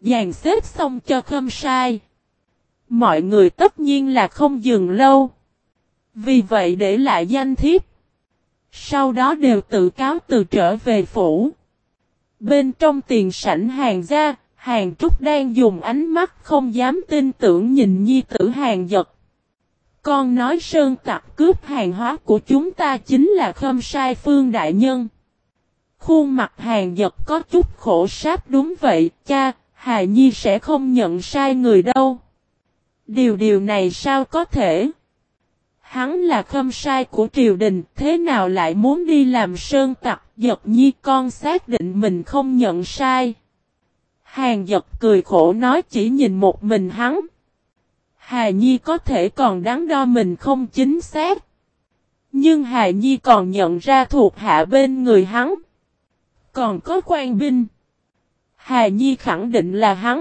dàn xếp xong cho Khâm Sai. Mọi người tất nhiên là không dừng lâu. Vì vậy để lại danh thiếp. Sau đó đều tự cáo từ trở về phủ. Bên trong tiền sảnh Hàn gia, Hàn Trúc đang dùng ánh mắt không dám tin tưởng nhìn nhi tử Hàn Dật. Con nói sơn tặc cướp hàng hóa của chúng ta chính là Khâm Sai Phương đại nhân. Khuôn mặt Hàn Dật có chút khổ sáp. Đúng vậy, cha, Hà Nhi sẽ không nhận sai người đâu. Điều này sao có thể? Hắn là Khâm Sai của triều đình, thế nào lại muốn đi làm sơn tặc? Dật Nhi con xác định mình không nhận sai. Hàn Dật cười khổ nói chỉ nhìn một mình hắn. Hà Nhi có thể còn đắn đo mình không chính xác. Nhưng Hà Nhi còn nhận ra thuộc hạ bên người hắn. Còn có quan binh. Hà Nhi khẳng định là hắn.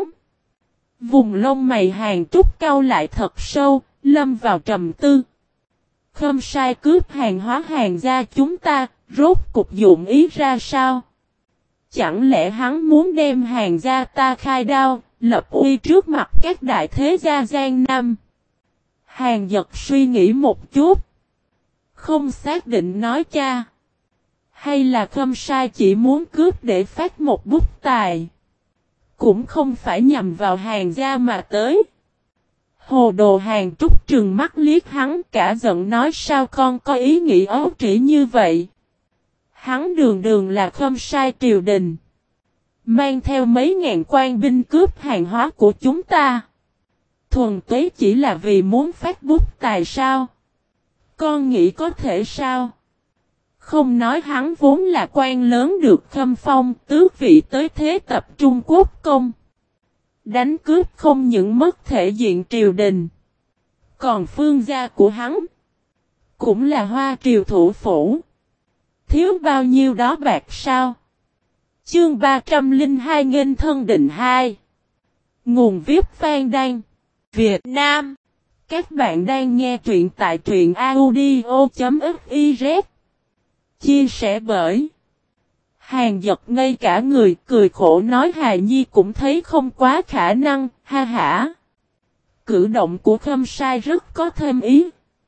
Vùng lông mày Hàn Trúc cau lại thật sâu, lâm vào trầm tư. Khâm Sai cướp hàng hóa Hàn gia chúng ta, rốt cục dụng ý ra sao? Chẳng lẽ hắn muốn đem Hàn gia ta khai đao, lập uy trước mặt các đại thế gia Giang Nam? Hàn Dật suy nghĩ một chút. Không xác định nói cha. Hay là Khâm Sai chỉ muốn cướp để phát một bút tài? Cũng không phải nhằm vào Hàn gia mà tới. Hồ đồ Hàn Trúc trừng mắt liếc hắn cả giận nói sao con có ý nghĩ ấu trĩ như vậy. Hắn đường là Khâm Sai triều đình. Mang theo mấy ngàn quan binh cướp hàng hóa của chúng ta. Thuần túy chỉ là vì muốn phát bút tài sao? Con nghĩ có thể sao? Không nói hắn vốn là quan lớn được khâm phong tước vị tới thế tập Trung Quốc công. Đánh cướp không những mất thể diện triều đình. Còn phương gia của hắn. Cũng là Hoa triều thủ phủ. Thiếu bao nhiêu đó bạc sao? Chương 302 nghênh thân định 2. Nguồn viết Phan Đăng. Việt Nam. Các bạn đang nghe truyện tại truyện audio.fiz. Chia sẻ bởi Hàn Dật ngây cả người cười khổ nói Hà Nhi cũng thấy không quá khả năng, ha hả. Cử động của Khâm Sai rất có thêm ý.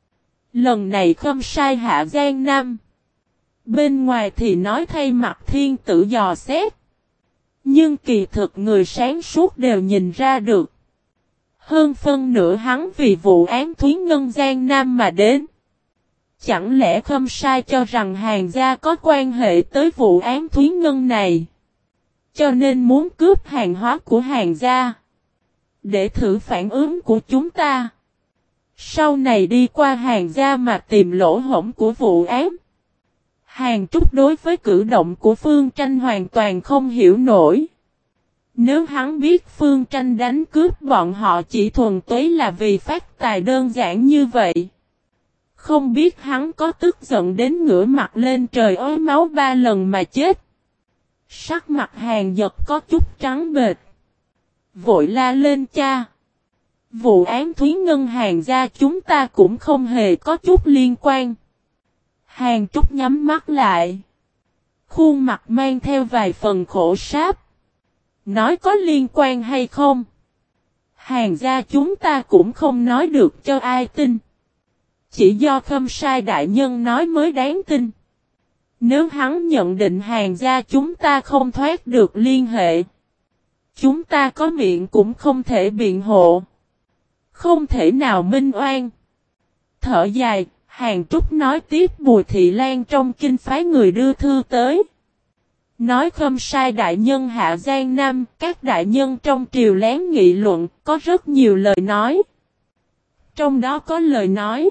Lần này Khâm Sai hạ Giang Nam. Bên ngoài thì nói thay mặt thiên tử dò xét. Nhưng kỳ thực người sáng suốt đều nhìn ra được. Hơn phân nửa hắn vì vụ án Thúy Ngân Giang Nam mà đến. Chẳng lẽ Khâm Sai cho rằng Hàn gia có quan hệ tới vụ án Thúy Ngân này. Cho nên muốn cướp hàng hóa của Hàn gia. Để thử phản ứng của chúng ta. Sau này đi qua Hàn gia mà tìm lỗ hổng của vụ án. Hàn Trúc đối với cử động của Phương Tranh hoàn toàn không hiểu nổi. Nếu hắn biết Phương Tranh đánh cướp bọn họ chỉ thuần túy là vì phát tài đơn giản như vậy. Không biết hắn có tức giận đến ngửa mặt lên trời ói máu 3 lần mà chết. Sắc mặt Hàn Dật có chút trắng bệch. Vội la lên cha. Vụ án Thúy Ngân Hàn gia chúng ta cũng không hề có chút liên quan. Hàn Trúc nhắm mắt lại. Khuôn mặt mang theo vài phần khổ sáp. Nói có liên quan hay không? Hàn gia chúng ta cũng không nói được cho ai tin. Chỉ do Khâm Sai đại nhân nói mới đáng tin. Nếu hắn nhận định Hàn gia chúng ta không thoát được liên hệ. Chúng ta có miệng cũng không thể biện hộ. Không thể nào minh oan. Thở dài, Hàn Trúc nói tiếp Bùi Thị Lan trong kinh phái người đưa thư tới. Nói Khâm Sai đại nhân hạ Giang Nam, các đại nhân trong triều lén nghị luận, có rất nhiều lời nói. Trong đó có lời nói.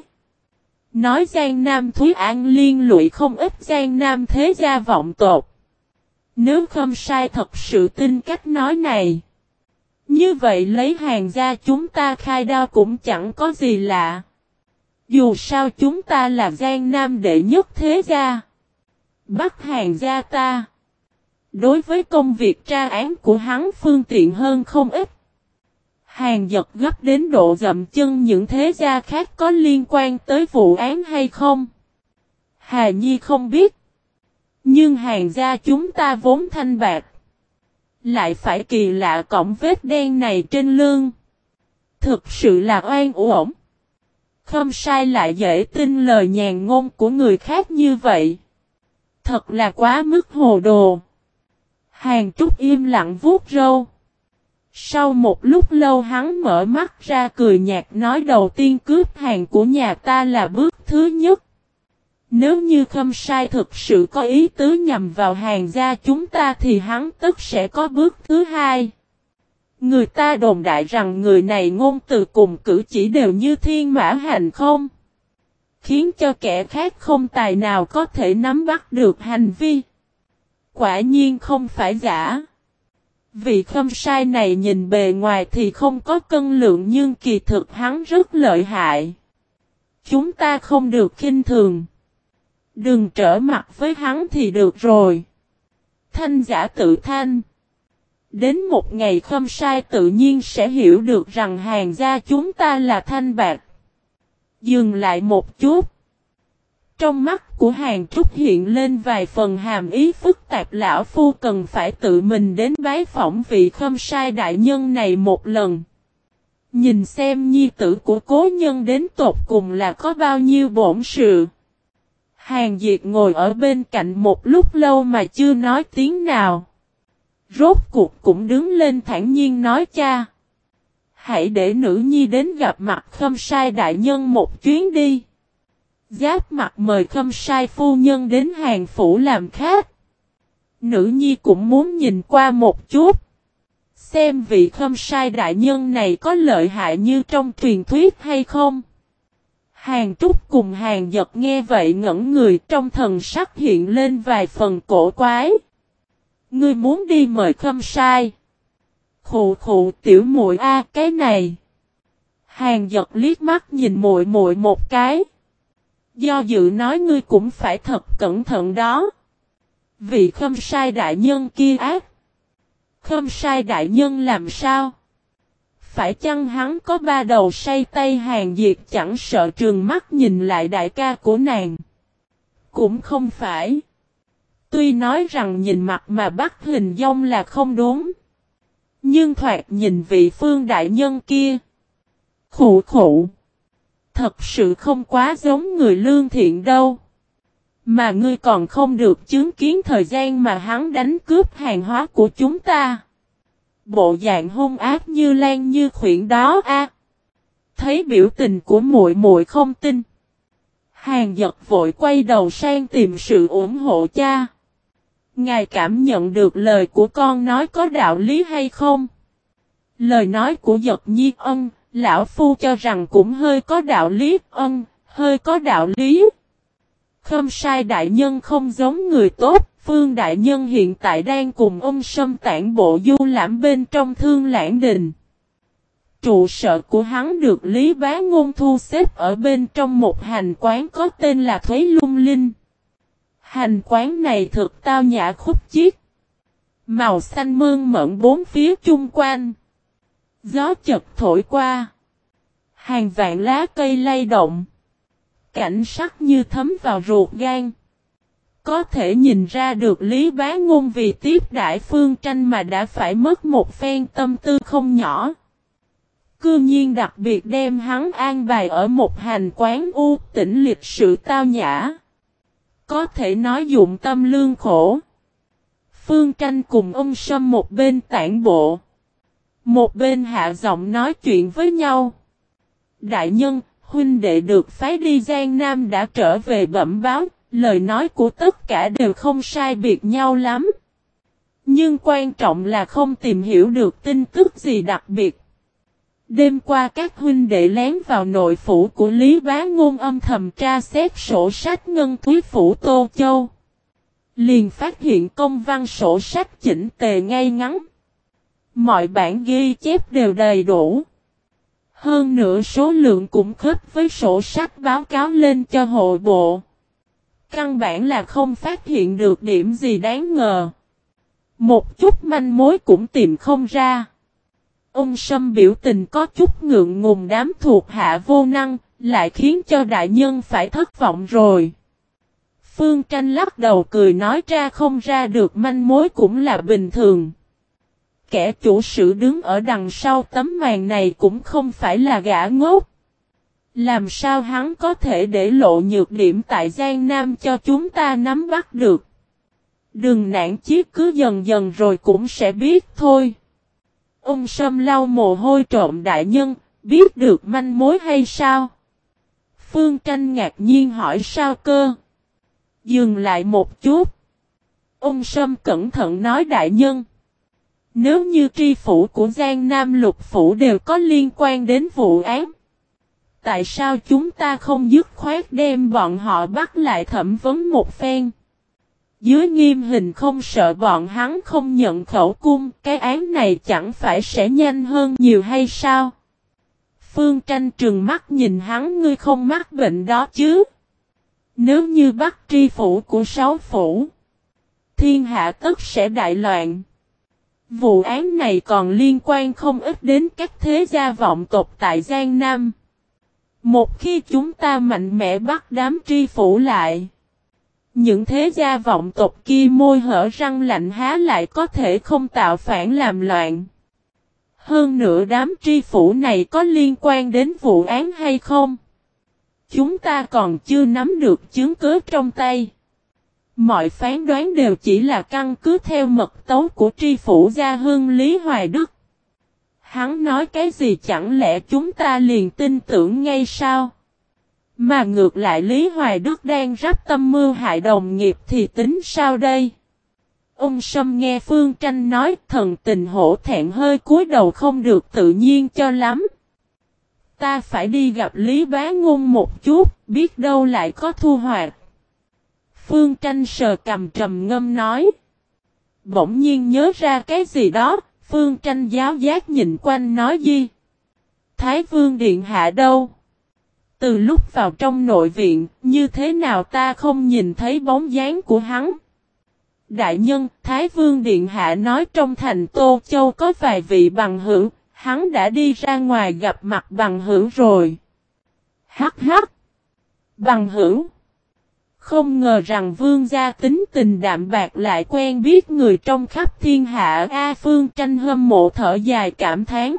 Nói Giang Nam Thúy An liên lụy không ít Giang Nam thế gia vọng tột. Nếu Khâm Sai thật sự tin cách nói này. Như vậy lấy Hàn gia chúng ta khai đao cũng chẳng có gì lạ. Dù sao chúng ta là Giang Nam đệ nhất thế gia. Bắt Hàn gia ta. Đối với công việc tra án của hắn phương tiện hơn không ít. Hàn Dật gấp đến độ dậm chân những thế gia khác có liên quan tới vụ án hay không? Hà Nhi không biết. Nhưng Hàn gia chúng ta vốn thanh bạc. Lại phải kỳ lạ cọng vết đen này trên lưng. Thực sự là oan uổng. Khâm Sai lại dễ tin lời nhàn ngôn của người khác như vậy. Thật là quá mức hồ đồ. Hàn Trúc im lặng vuốt râu. Sau một lúc lâu hắn mở mắt ra cười nhạt nói đầu tiên cướp hàng của nhà ta là bước thứ nhất. Nếu như Khâm Sai thực sự có ý tứ nhằm vào hàng gia chúng ta thì hắn tất sẽ có bước thứ hai. Người ta đồn đại rằng người này ngôn từ cùng cử chỉ đều như thiên mã hành không. Khiến cho kẻ khác không tài nào có thể nắm bắt được hành vi. Quả nhiên không phải giả. Vị Khâm Sai này nhìn bề ngoài thì không có cân lượng nhưng kỳ thực hắn rất lợi hại. Chúng ta không được khinh thường. Đừng trở mặt với hắn thì được rồi. Thanh giả tự thanh. Đến một ngày Khâm Sai tự nhiên sẽ hiểu được rằng hàng gia chúng ta là thanh bạc. Dừng lại một chút. Trong mắt của Hàn Trúc hiện lên vài phần hàm ý phức tạp lão phu cần phải tự mình đến bái phỏng vị Khâm Sai đại nhân này một lần. Nhìn xem nhi tử của cố nhân đến tột cùng là có bao nhiêu bổn sự. Hàn Diệt ngồi ở bên cạnh một lúc lâu mà chưa nói tiếng nào. Rốt cuộc cũng đứng lên thản nhiên nói cha. Hãy để nữ nhi đến gặp mặt Khâm Sai đại nhân một chuyến đi. Giáp mặt mời Khâm Sai phu nhân đến Hàn phủ làm khách. Nữ nhi cũng muốn nhìn qua một chút. Xem vị Khâm Sai đại nhân này có lợi hại như trong truyền thuyết hay không. Hàn Trúc cùng Hàn Dật nghe vậy ngẩn người trong thần sắc hiện lên vài phần cổ quái. Ngươi muốn đi mời Khâm Sai. Khụ khụ tiểu muội a cái này. Hàn Dật liếc mắt nhìn muội muội một cái. Do dự nói ngươi cũng phải thật cẩn thận đó. Vị Khâm Sai đại nhân kia ác. Khâm Sai đại nhân làm sao? Phải chăng hắn có ba đầu say tay Hàn Diệt chẳng sợ trừng mắt nhìn lại đại ca của nàng? Cũng không phải. Tuy nói rằng nhìn mặt mà bắt hình dong là không đúng. Nhưng thoạt nhìn vị Phương đại nhân kia. Khụ khụ. Thật sự không quá giống người lương thiện đâu. Mà ngươi còn không được chứng kiến thời gian mà hắn đánh cướp hàng hóa của chúng ta. Bộ dạng hung ác như lan như khuyển đó a. Thấy biểu tình của muội muội không tin. Hàn Dật vội quay đầu sang tìm sự ủng hộ cha. Ngài cảm nhận được lời của con nói có đạo lý hay không? Lời nói của Dật Nhi ân, lão phu cho rằng cũng hơi có đạo lý ân, hơi có đạo lý. Khâm Sai đại nhân không giống người tốt, Phương đại nhân hiện tại đang cùng ông Sâm tản bộ du lãm bên trong Thương Lãng Đình. Trụ sở của hắn được Lý Bá Ngôn thu xếp ở bên trong một hành quán có tên là Thúy Lung Linh. Hành quán này thực tao nhã khúc chiết. Màu xanh mơn mởn bốn phía chung quanh. Gió chật thổi qua. Hàng vạn lá cây lay động. Cảnh sắc như thấm vào ruột gan. Có thể nhìn ra được Lý Bá Ngôn vì tiếp đãi Phương Tranh mà đã phải mất một phen tâm tư không nhỏ. Cư nhiên đặc biệt đem hắn an bài ở một hành quán u tĩnh lịch sự tao nhã. Có thể nói dụng tâm lương khổ. Phương Tranh cùng ông Sâm một bên tản bộ. Một bên hạ giọng nói chuyện với nhau. Đại nhân, huynh đệ được phái đi Giang Nam đã trở về bẩm báo, lời nói của tất cả đều không sai biệt nhau lắm. Nhưng quan trọng là không tìm hiểu được tin tức gì đặc biệt. Đêm qua các huynh đệ lén vào nội phủ của Lý Bá Ngôn âm thầm tra xét sổ sách ngân túy phủ Tô Châu. Liền phát hiện công văn sổ sách chỉnh tề ngay ngắn. Mọi bản ghi chép đều đầy đủ. Hơn nữa số lượng cũng khớp với sổ sách báo cáo lên cho hội bộ. Căn bản là không phát hiện được điểm gì đáng ngờ. Một chút manh mối cũng tìm không ra. Ông Sâm biểu tình có chút ngượng ngùng đám thuộc hạ vô năng, lại khiến cho đại nhân phải thất vọng rồi. Phương Tranh lắc đầu cười nói ra không ra được manh mối cũng là bình thường. Kẻ chủ sự đứng ở đằng sau tấm màn này cũng không phải là gã ngốc. Làm sao hắn có thể để lộ nhược điểm tại Giang Nam cho chúng ta nắm bắt được? Đừng nản chí, cứ dần dần rồi cũng sẽ biết thôi. Ông Sâm lau mồ hôi trộm đại nhân, biết được manh mối hay sao? Phương Tranh ngạc nhiên hỏi sao cơ? Dừng lại một chút. Ông Sâm cẩn thận nói đại nhân. Nếu như tri phủ của Giang Nam Lục Phủ đều có liên quan đến vụ án, tại sao chúng ta không dứt khoát đem bọn họ bắt lại thẩm vấn một phen? Dưới nghiêm hình không sợ bọn hắn không nhận khẩu cung, cái án này chẳng phải sẽ nhanh hơn nhiều hay sao? Phương Tranh trừng mắt nhìn hắn, ngươi không mắc bệnh đó chứ? Nếu như bắt tri phủ của 6 phủ, thiên hạ tất sẽ đại loạn. Vụ án này còn liên quan không ít đến các thế gia vọng tộc tại Giang Nam. Một khi chúng ta mạnh mẽ bắt đám tri phủ lại, những thế gia vọng tộc kia môi hở răng lạnh há lại có thể không tạo phản làm loạn. Hơn nữa đám tri phủ này có liên quan đến vụ án hay không? Chúng ta còn chưa nắm được chứng cứ trong tay. Mọi phán đoán đều chỉ là căn cứ theo mật tấu của tri phủ gia hương Lý Hoài Đức. Hắn nói cái gì chẳng lẽ chúng ta liền tin tưởng ngay sao? Mà ngược lại Lý Hoài Đức đang rắp tâm mưu hại đồng nghiệp thì tính sao đây? Ông Sâm nghe Phương Tranh nói, thần tình hổ thẹn, hơi cúi đầu không được tự nhiên cho lắm. Ta phải đi gặp Lý Bá Ngôn một chút, biết đâu lại có thu hoạch. Phương Tranh sờ cằm trầm ngâm nói. Bỗng nhiên nhớ ra cái gì đó, Phương Tranh giáo giác nhìn quanh nói gì? Thái Vương Điện Hạ đâu? Từ lúc vào trong nội viện, như thế nào ta không nhìn thấy bóng dáng của hắn? Đại nhân, Thái Vương Điện Hạ nói trong thành Tô Châu có vài vị bằng hữu, hắn đã đi ra ngoài gặp mặt bằng hữu rồi. Hắc hắc! Bằng hữu! Không ngờ rằng vương gia tính tình đạm bạc lại quen biết người trong khắp thiên hạ. Phương Tranh hâm mộ thở dài cảm thán.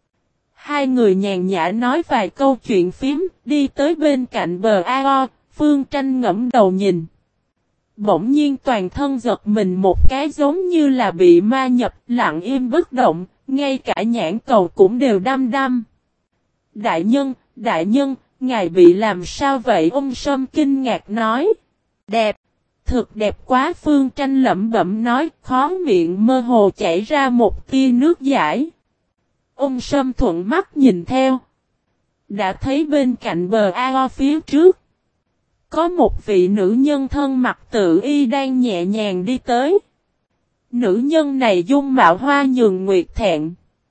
Hai người nhàn nhã nói vài câu chuyện phím, đi tới bên cạnh bờ ao, Phương Tranh ngẫm đầu nhìn. Bỗng nhiên toàn thân giật mình một cái giống như là bị ma nhập, lặng im bất động, ngay cả nhãn cầu cũng đều đăm đăm. Đại nhân, ngài bị làm sao vậy? Ông Sâm kinh ngạc nói. Đẹp, thực đẹp quá. Phương Tranh lẩm bẩm nói, khó miệng mơ hồ chảy ra một tia nước dãi. Ông Sâm thuận mắt nhìn theo. Đã thấy bên cạnh bờ ao phía trước, có một vị nữ nhân thân mặc tự y đang nhẹ nhàng đi tới. Nữ nhân này dung mạo hoa nhường nguyệt thẹn,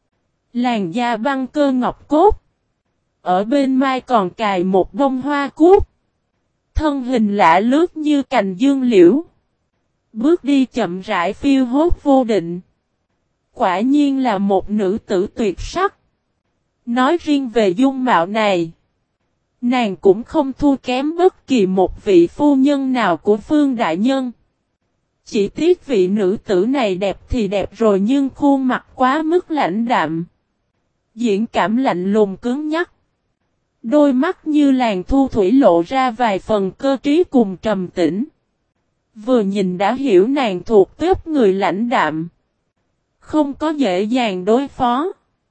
làn da băng cơ ngọc cốt. Ở bên mai còn cài một bông hoa cúc. Thân hình lạ lướt như cành dương liễu. Bước đi chậm rãi phiêu hốt vô định. Quả nhiên là một nữ tử tuyệt sắc. Nói riêng về dung mạo này, nàng cũng không thua kém bất kỳ một vị phu nhân nào của Phương Đại Nhân. Chỉ tiếc vị nữ tử này đẹp thì đẹp rồi nhưng khuôn mặt quá mức lãnh đạm. Diễn cảm lạnh lùng cứng nhắc. Đôi mắt như làn thu thủy lộ ra vài phần cơ trí cùng trầm tĩnh. Vừa nhìn đã hiểu nàng thuộc tuếp người lãnh đạm, không có dễ dàng đối phó.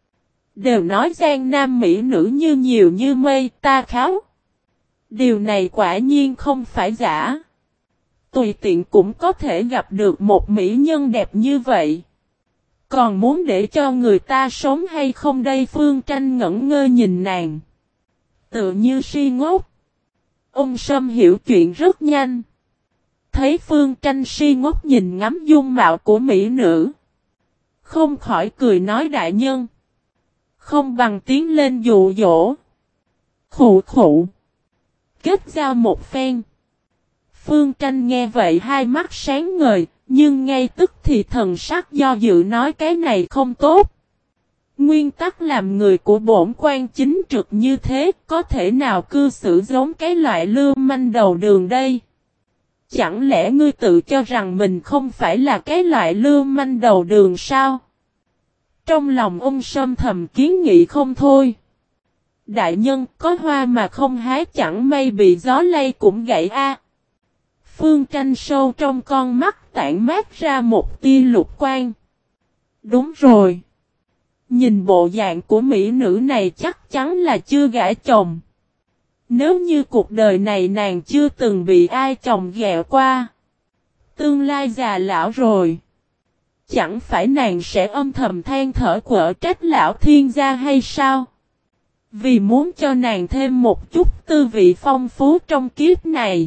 Đều nói Giang Nam mỹ nữ như nhiều như mây, ta kháo. Điều này quả nhiên không phải giả. Tùy tiện cũng có thể gặp được một mỹ nhân đẹp như vậy. Còn muốn để cho người ta sống hay không đây? Phương Tranh ngẩn ngơ nhìn nàng, tự như si ngốc. Ông Sâm hiểu chuyện rất nhanh. Thấy Phương Tranh si ngốc nhìn ngắm dung mạo của mỹ nữ, không khỏi cười nói đại nhân, không bằng tiến lên dụ dỗ. Khụ khụ. Kết giao một phen. Phương Tranh nghe vậy hai mắt sáng ngời, nhưng ngay tức thì thần sắc do dự nói cái này không tốt. Nguyên tắc làm người của bổn quan chính trực như thế, có thể nào cư xử giống cái loại lưu manh đầu đường đây? Chẳng lẽ ngươi tự cho rằng mình không phải là cái loại lưu manh đầu đường sao? Trong lòng ông Sâm thầm kiến nghị không thôi. Đại nhân có hoa mà không hái chẳng may bị gió lay cũng gãy a. Phương Tranh sâu trong con mắt tản mát ra một tia lục quang. Đúng rồi. Nhìn bộ dạng của mỹ nữ này chắc chắn là chưa gả chồng. Nếu như cuộc đời này nàng chưa từng bị ai chồng ghẹo qua. Tương lai già lão rồi. Chẳng phải nàng sẽ âm thầm than thở quở trách lão thiên gia hay sao? Vì muốn cho nàng thêm một chút tư vị phong phú trong kiếp này.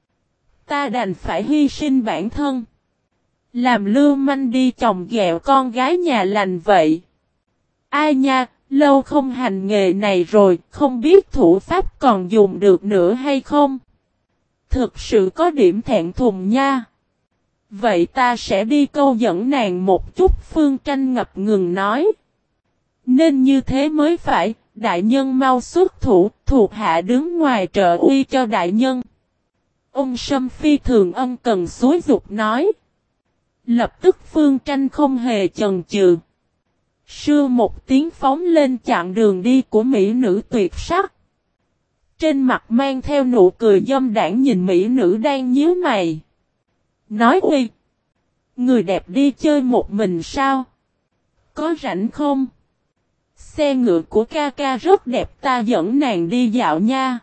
Ta đành phải hy sinh bản thân. Làm lưu manh đi chồng ghẹo con gái nhà lành vậy. Ai nha, lâu không hành nghề này rồi, không biết thủ pháp còn dùng được nữa hay không? Thực sự có điểm thẹn thùng nha. Vậy ta sẽ đi câu dẫn nàng một chút, Phương Tranh ngập ngừng nói. Nên như thế mới phải, đại nhân mau xuất thủ, thuộc hạ đứng ngoài trợ uy cho đại nhân. Ông Sâm phi thường ân cần xúi dục nói. Lập tức Phương Tranh không hề chần chừ. Sưa một tiếng phóng lên chặn đường đi của mỹ nữ tuyệt sắc. Trên mặt mang theo nụ cười dâm đãng nhìn mỹ nữ đang nhíu mày. Nói uy. Người đẹp đi chơi một mình sao? Có rảnh không? Xe ngựa của ca ca rất đẹp, ta dẫn nàng đi dạo nha.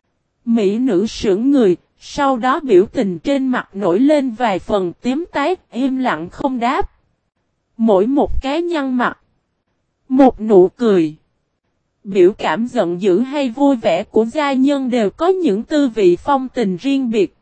Mỹ nữ sững người, sau đó biểu tình trên mặt nổi lên vài phần tím tái, im lặng không đáp. Mỗi một cái nhăn mặt, một nụ cười, biểu cảm giận dữ hay vui vẻ của gia nhân đều có những tư vị phong tình riêng biệt.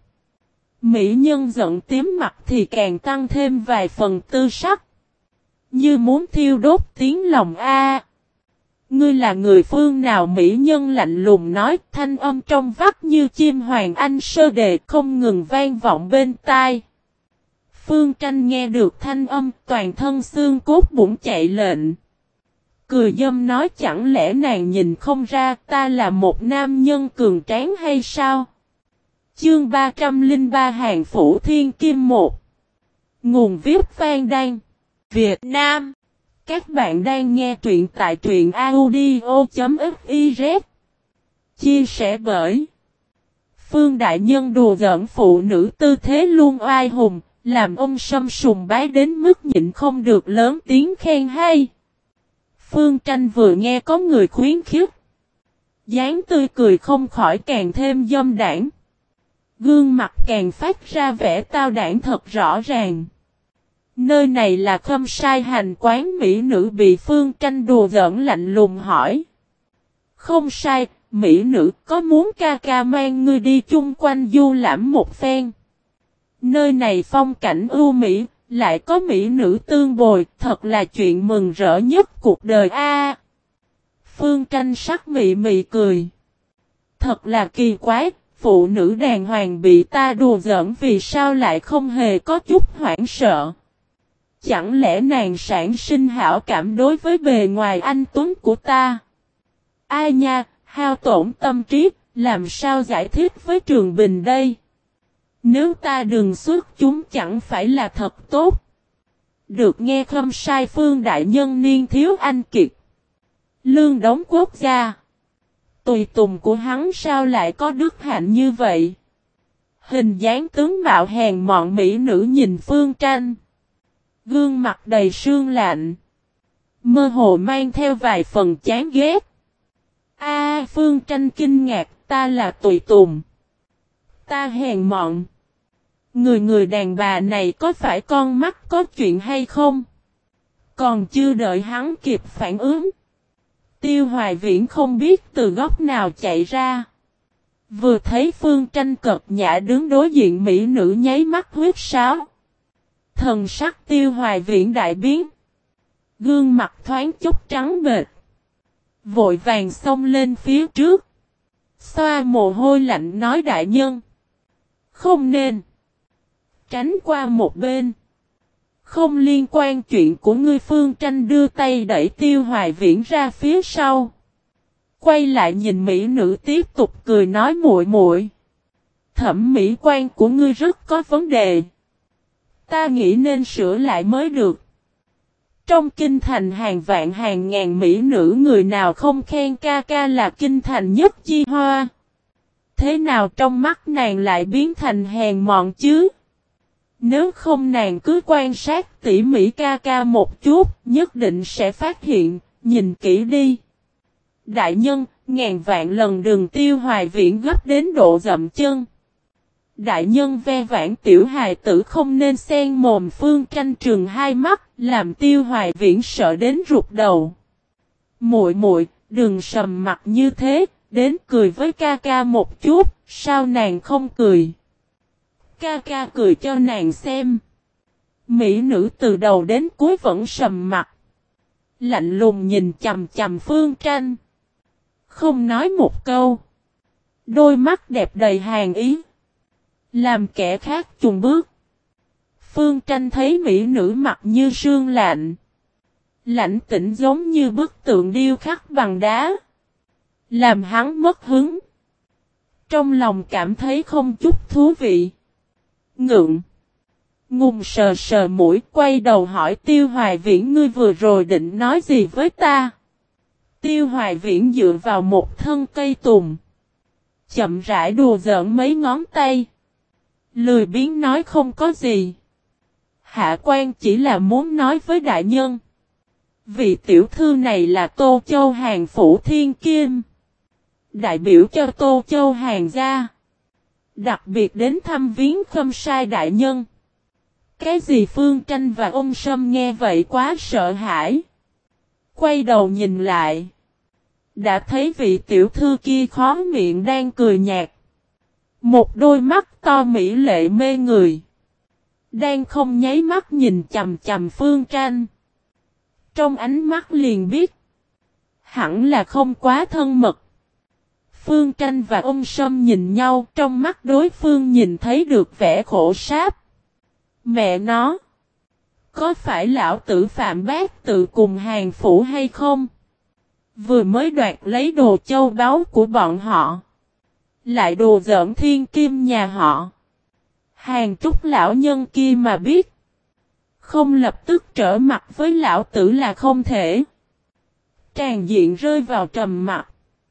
Mỹ nhân giận tím mặt thì càng tăng thêm vài phần tư sắc. Như muốn thiêu đốt tiếng lòng a. Ngươi là người phương nào? Mỹ nhân lạnh lùng nói, thanh âm trong vắt như chim hoàng anh sơ đề không ngừng vang vọng bên tai. Phương Tranh nghe được thanh âm, toàn thân xương cốt bỗng chạy lệnh. Cười dâm nói, chẳng lẽ nàng nhìn không ra ta là một nam nhân cường tráng hay sao? Chương 303 Hàng Phủ Thiên Kim 1. Nguồn viết Phan Đan, Việt Nam. Các bạn đang nghe truyện tại truyện audio.fiz. Chia sẻ bởi Phương Đại Nhân đùa giỡn phụ nữ tư thế luôn oai hùng, làm ông Sâm sùng bái đến mức nhịn không được lớn tiếng khen hay. Phương Tranh vừa nghe có người khuyến khích, dáng tươi cười không khỏi càng thêm dâm đãng. Gương mặt càng phát ra vẻ tao đảng thật rõ ràng. Nơi này là Khâm Sai hành quán, mỹ nữ bị Phương Tranh đùa giỡn lạnh lùng hỏi. Không sai, mỹ nữ, có muốn ca ca mang ngươi đi chung quanh du lãm một phen. Nơi này phong cảnh ưu mỹ, lại có mỹ nữ tương bồi, thật là chuyện mừng rỡ nhất cuộc đời a. Phương Tranh sắc mị mị cười. Thật là kỳ quái. Phụ nữ đàng hoàng bị ta đùa giỡn vì sao lại không hề có chút hoảng sợ? Chẳng lẽ nàng sản sinh hảo cảm đối với bề ngoài anh tuấn của ta? Ai nha, hao tổn tâm trí, làm sao giải thích với Trường Bình đây? Nếu ta đừng xuất chúng chẳng phải là thật tốt? Được nghe Khâm Sai Phương Đại Nhân niên thiếu anh kiệt, lương đóng quốc gia. Tùy tùng của hắn sao lại có đức hạnh như vậy? Hình dáng tướng mạo hèn mọn mỹ nữ nhìn Phương Tranh. Gương mặt đầy sương lạnh. Mơ hồ mang theo vài phần chán ghét. Phương Tranh kinh ngạc, ta là tùy tùng. Ta hèn mọn. Người đàn bà này có phải con mắt có chuyện hay không? Còn chưa đợi hắn kịp phản ứng. Tiêu Hoài Viễn không biết từ góc nào chạy ra. Vừa thấy Phương Tranh cợt nhã đứng đối diện mỹ nữ nháy mắt huyết sáo. Thần sắc Tiêu Hoài Viễn đại biến. Gương mặt thoáng chút trắng bệch. Vội vàng xông lên phía trước. Xoa mồ hôi lạnh nói đại nhân. Không nên. Tránh qua một bên. Không liên quan chuyện của ngươi. Phương Tranh đưa tay đẩy Tiêu Hoài Viễn ra phía sau. Quay lại nhìn mỹ nữ tiếp tục cười nói muội muội. Thẩm mỹ quan của ngươi rất có vấn đề. Ta nghĩ nên sửa lại mới được. Trong kinh thành hàng vạn hàng ngàn mỹ nữ, người nào không khen ca ca là kinh thành nhất chi hoa. Thế nào trong mắt nàng lại biến thành hèn mọn chứ? Nếu không nàng cứ quan sát tỉ mỉ ca ca một chút, nhất định sẽ phát hiện, nhìn kỹ đi. Đại nhân, ngàn vạn lần đừng Tiêu Hoài Viễn gấp đến độ dậm chân. Đại nhân ve vãn tiểu hài tử không nên xen mồm. Phương Tranh trừng hai mắt, làm Tiêu Hoài Viễn sợ đến rụt đầu. Muội muội, đừng sầm mặt như thế, đến cười với ca ca một chút, sao nàng không cười? Ca ca cười cho nàng xem. Mỹ nữ từ đầu đến cuối vẫn sầm mặt. Lạnh lùng nhìn chằm chằm Phương Tranh. Không nói một câu. Đôi mắt đẹp đầy hàn ý. Làm kẻ khác chùn bước. Phương Tranh thấy mỹ nữ mặt như sương lạnh. Lãnh tĩnh giống như bức tượng điêu khắc bằng đá. Làm hắn mất hứng. Trong lòng cảm thấy không chút thú vị. Ngượng. Ngùng sờ sờ mũi, quay đầu hỏi Tiêu Hoài Viễn, ngươi vừa rồi định nói gì với ta? Tiêu Hoài Viễn dựa vào một thân cây tùng. Chậm rãi đùa giỡn mấy ngón tay. Lười biếng nói không có gì. Hạ quan chỉ là muốn nói với đại nhân. Vị tiểu thư này là Tô Châu Hàng phủ thiên kim. Đại biểu cho Tô Châu Hàng gia. Đặc biệt đến thăm viếng Khâm Sai đại nhân. Cái gì? Phương Tranh và ông Sâm nghe vậy quá sợ hãi. Quay đầu nhìn lại. Đã thấy vị tiểu thư kia khóe miệng đang cười nhạt. Một đôi mắt to mỹ lệ mê người. Đang không nháy mắt nhìn chằm chằm Phương Tranh. Trong ánh mắt liền biết. Hẳn là không quá thân mật. Phương Tranh và ông Sâm nhìn nhau, trong mắt đối phương nhìn thấy được vẻ khổ sáp. Mẹ nó! Có phải lão tử Phạm Bác tự cùng Hàng phủ hay không? Vừa mới đoạt lấy đồ châu báu của bọn họ. Lại đồ giỡn thiên kim nhà họ. Hàng Trúc lão nhân kia mà biết. Không lập tức trở mặt với lão tử là không thể. Tràn diện rơi vào trầm mặc.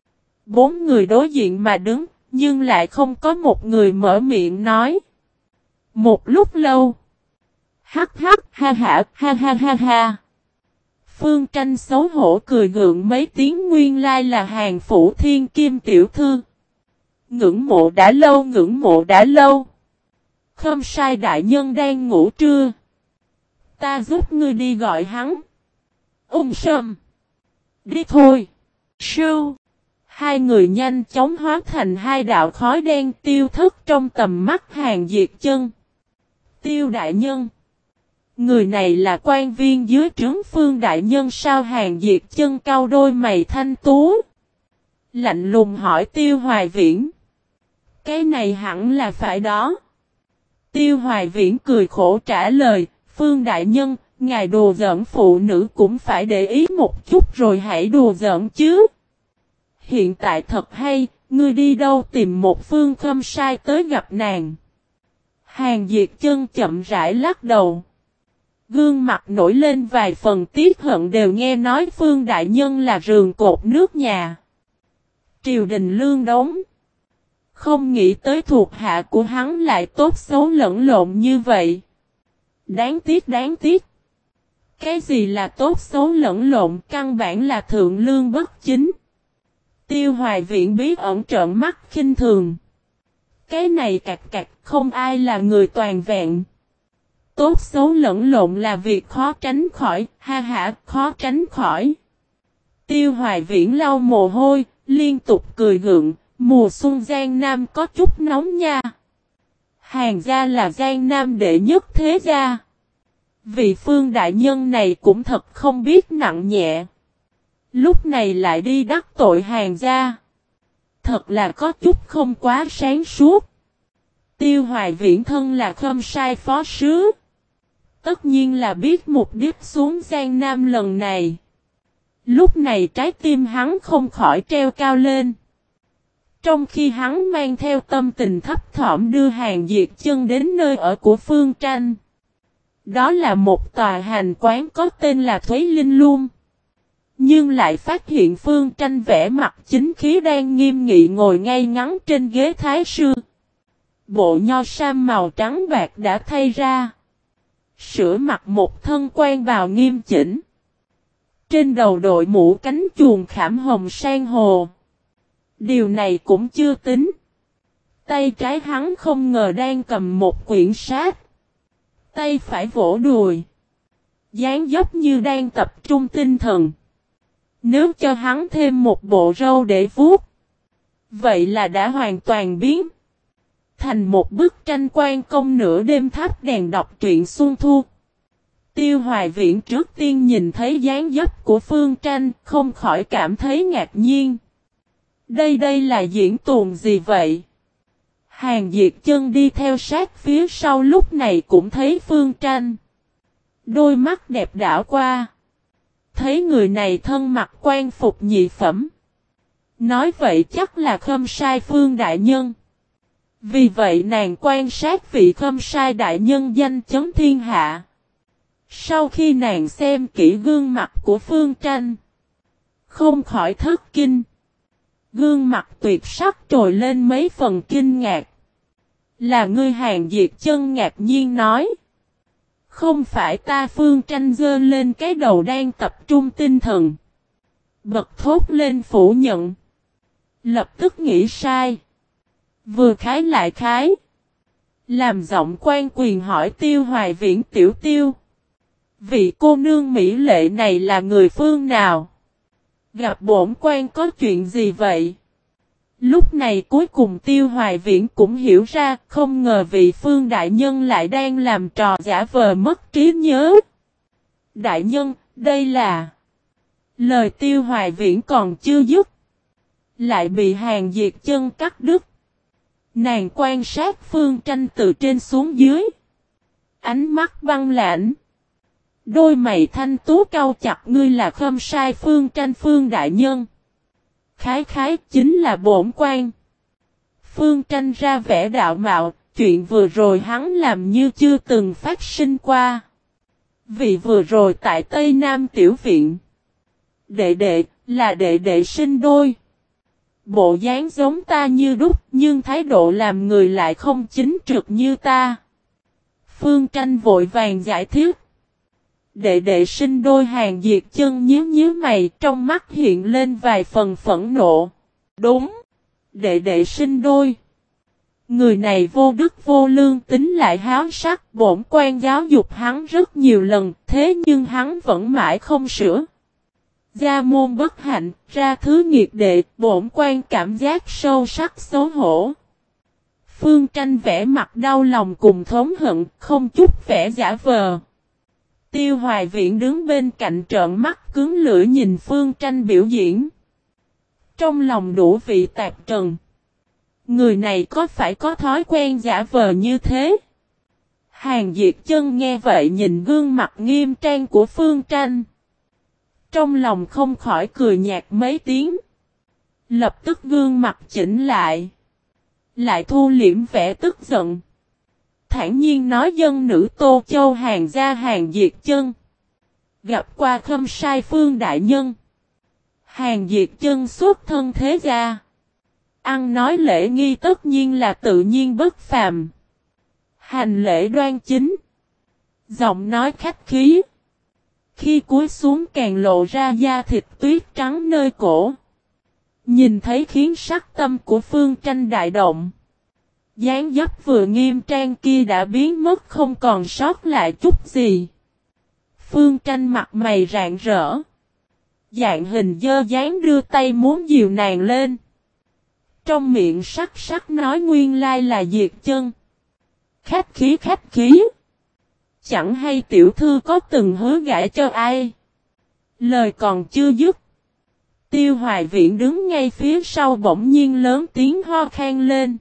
Bốn người đối diện mà đứng, nhưng lại không có một người mở miệng nói. Một lúc lâu. Hắc hắc ha ha ha ha ha ha. Phương Tranh xấu hổ cười gượng mấy tiếng, nguyên lai là Hàng phủ thiên kim tiểu thư. Ngưỡng mộ đã lâu, ngưỡng mộ đã lâu. Khâm Sai đại nhân đang ngủ trưa. Ta giúp ngươi đi gọi hắn. Ung Sâm. Đi thôi. Sưu. Hai người nhanh chóng hóa thành hai đạo khói đen tiêu thất trong tầm mắt Hàng Diệt Chân. Tiêu đại nhân. Người này là quan viên dưới trướng Phương đại nhân sao? Hàng Diệt Chân cau đôi mày thanh tú. Lạnh lùng hỏi Tiêu Hoài Viễn. Cái này hẳn là phải đó. Tiêu Hoài Viễn cười khổ trả lời. Phương đại nhân, ngài đùa giỡn phụ nữ cũng phải để ý một chút rồi hãy đùa giỡn chứ. Hiện tại thật hay, ngươi đi đâu tìm một Phương Khâm Sai tới gặp nàng. Hàng Diệt Chân chậm rãi lắc đầu. Gương mặt nổi lên vài phần tiếc hận, đều nghe nói Phương đại nhân là rường cột nước nhà. Triều đình lương đống. Không nghĩ tới thuộc hạ của hắn lại tốt xấu lẫn lộn như vậy. Đáng tiếc, đáng tiếc. Cái gì là tốt xấu lẫn lộn, căn bản là thượng lương bất chính. Tiêu Hoài Viễn bí ẩn trợn mắt khinh thường. Cái này cạc cạc, không ai là người toàn vẹn. Tốt xấu lẫn lộn là việc khó tránh khỏi, ha ha, khó tránh khỏi. Tiêu Hoài Viễn lau mồ hôi, liên tục cười gượng, mùa xuân Giang Nam có chút nóng nha. Hàng gia là Giang Nam đệ nhất thế gia. Vị Phương đại nhân này cũng thật không biết nặng nhẹ. Lúc này lại đi đắc tội Hàng gia. Thật là có chút không quá sáng suốt. Tiêu Hoài Viễn thân là Khâm Sai phó sứ. Tất nhiên là biết mục đích xuống Giang Nam lần này. Lúc này trái tim hắn không khỏi treo cao lên. Trong khi hắn mang theo tâm tình thấp thỏm đưa Hàng Diệt Chân đến nơi ở của Phương Tranh. Đó là một tòa hành quán có tên là Thúy Linh Luông. Nhưng lại phát hiện Phương Tranh vẻ mặt chính khí đang nghiêm nghị ngồi ngay ngắn trên ghế thái sư. Bộ nho sam màu trắng bạc đã thay ra. Sửa mặt một thân quan bào nghiêm chỉnh. Trên đầu đội mũ cánh chuồn khảm hồng san hồ. Điều này cũng chưa tính. Tay trái hắn không ngờ đang cầm một quyển sách. Tay phải vỗ đùi. Dáng dấp như đang tập trung tinh thần. Nếu cho hắn thêm một bộ râu để vuốt. Vậy là đã hoàn toàn biến. Thành một bức tranh quan công nửa đêm thắp đèn đọc truyện xuân thu. Tiêu Hoài Viễn trước tiên nhìn thấy dáng dấp của Phương Tranh, không khỏi cảm thấy ngạc nhiên. Đây là diễn tuồng gì vậy? Hàn Diệt Chân đi theo sát phía sau lúc này cũng thấy Phương Tranh. Đôi mắt đẹp đảo qua. Thấy người này thân mặc quan phục nhị phẩm. Nói vậy chắc là Khâm Sai Phương đại nhân. Vì vậy nàng quan sát vị Khâm Sai đại nhân danh chấn thiên hạ. Sau khi nàng xem kỹ gương mặt của Phương Tranh, không khỏi thất kinh. Gương mặt tuyệt sắc trồi lên mấy phần kinh ngạc. Là ngươi? Hàn Diệt Chân ngạc nhiên nói. Không phải ta. Phương Tranh giơ lên cái đầu đang tập trung tinh thần. Bật thốt lên phủ nhận. Lập tức nghĩ sai. Vừa khái lại khái. Làm giọng quan quyền hỏi Tiêu Hoài Viễn tiểu Tiêu. Vị cô nương mỹ lệ này là người phương nào? Gặp bổn quan có chuyện gì vậy? Lúc này cuối cùng Tiêu Hoài Viễn cũng hiểu ra, không ngờ vị Phương đại nhân lại đang làm trò giả vờ mất trí nhớ. Đại nhân, đây là... Lời Tiêu Hoài Viễn còn chưa dứt. Lại bị Hàn Diệt Chân cắt đứt. Nàng quan sát Phương Tranh từ trên xuống dưới. Ánh mắt băng lãnh. Đôi mày thanh tú cau chặt. Ngươi là Khâm Sai Phương Tranh Phương đại nhân. Khái chính là bổn quan. Phương Tranh ra vẻ đạo mạo. Chuyện vừa rồi hắn làm như chưa từng phát sinh qua. Vì vừa rồi tại Tây Nam Tiểu Viện. Đệ là đệ sinh đôi. Bộ dáng giống ta như đúc, nhưng thái độ làm người lại không chính trực như ta. Phương Tranh vội vàng giải thích. Đệ sinh đôi. Hàn Diệt Chân nhíu mày, trong mắt hiện lên vài phần phẫn nộ. Đúng, đệ sinh đôi. Người này vô đức vô lương, tính lại háo sắc, bổn quan giáo dục hắn rất nhiều lần, thế nhưng hắn vẫn mãi không sửa. Gia môn bất hạnh, ra thứ nghiệt đệ, bổn quan cảm giác sâu sắc xấu hổ. Phương Tranh vẻ mặt đau lòng cùng thống hận, không chút vẻ giả vờ. Tiêu Hoài Viễn đứng bên cạnh trợn mắt cứng lưỡi nhìn Phương Tranh biểu diễn. Trong lòng đủ vị tạp trần. Người này có phải có thói quen giả vờ như thế? Hàn Diệt Chân nghe vậy nhìn gương mặt nghiêm trang của Phương Tranh. Trong lòng không khỏi cười nhạt mấy tiếng. Lập tức gương mặt chỉnh lại. Lại thu liễm vẻ tức giận. Thản nhiên nói dân nữ Tô Châu Hàn gia Hàn Diệt Chân. Gặp qua Khâm Sai Phương đại nhân. Hàn Diệt Chân xuất thân thế gia. Ăn nói lễ nghi tất nhiên là tự nhiên bất phàm. Hành lễ đoan chính. Giọng nói khách khí. Khi cúi xuống càng lộ ra da thịt tuyết trắng nơi cổ. Nhìn thấy khiến sắc tâm của Phương Tranh đại động. Dáng dấp vừa nghiêm trang kia đã biến mất không còn sót lại chút gì. Phương Tranh mặt mày rạng rỡ. Dạng hình dơ dáng đưa tay muốn dìu nàng lên. Trong miệng sắc nói nguyên lai là Diệt Chân. Khách khí. Chẳng hay tiểu thư có từng hứa gả cho ai. Lời còn chưa dứt. Tiêu Hoài Viễn đứng ngay phía sau bỗng nhiên lớn tiếng ho khan lên.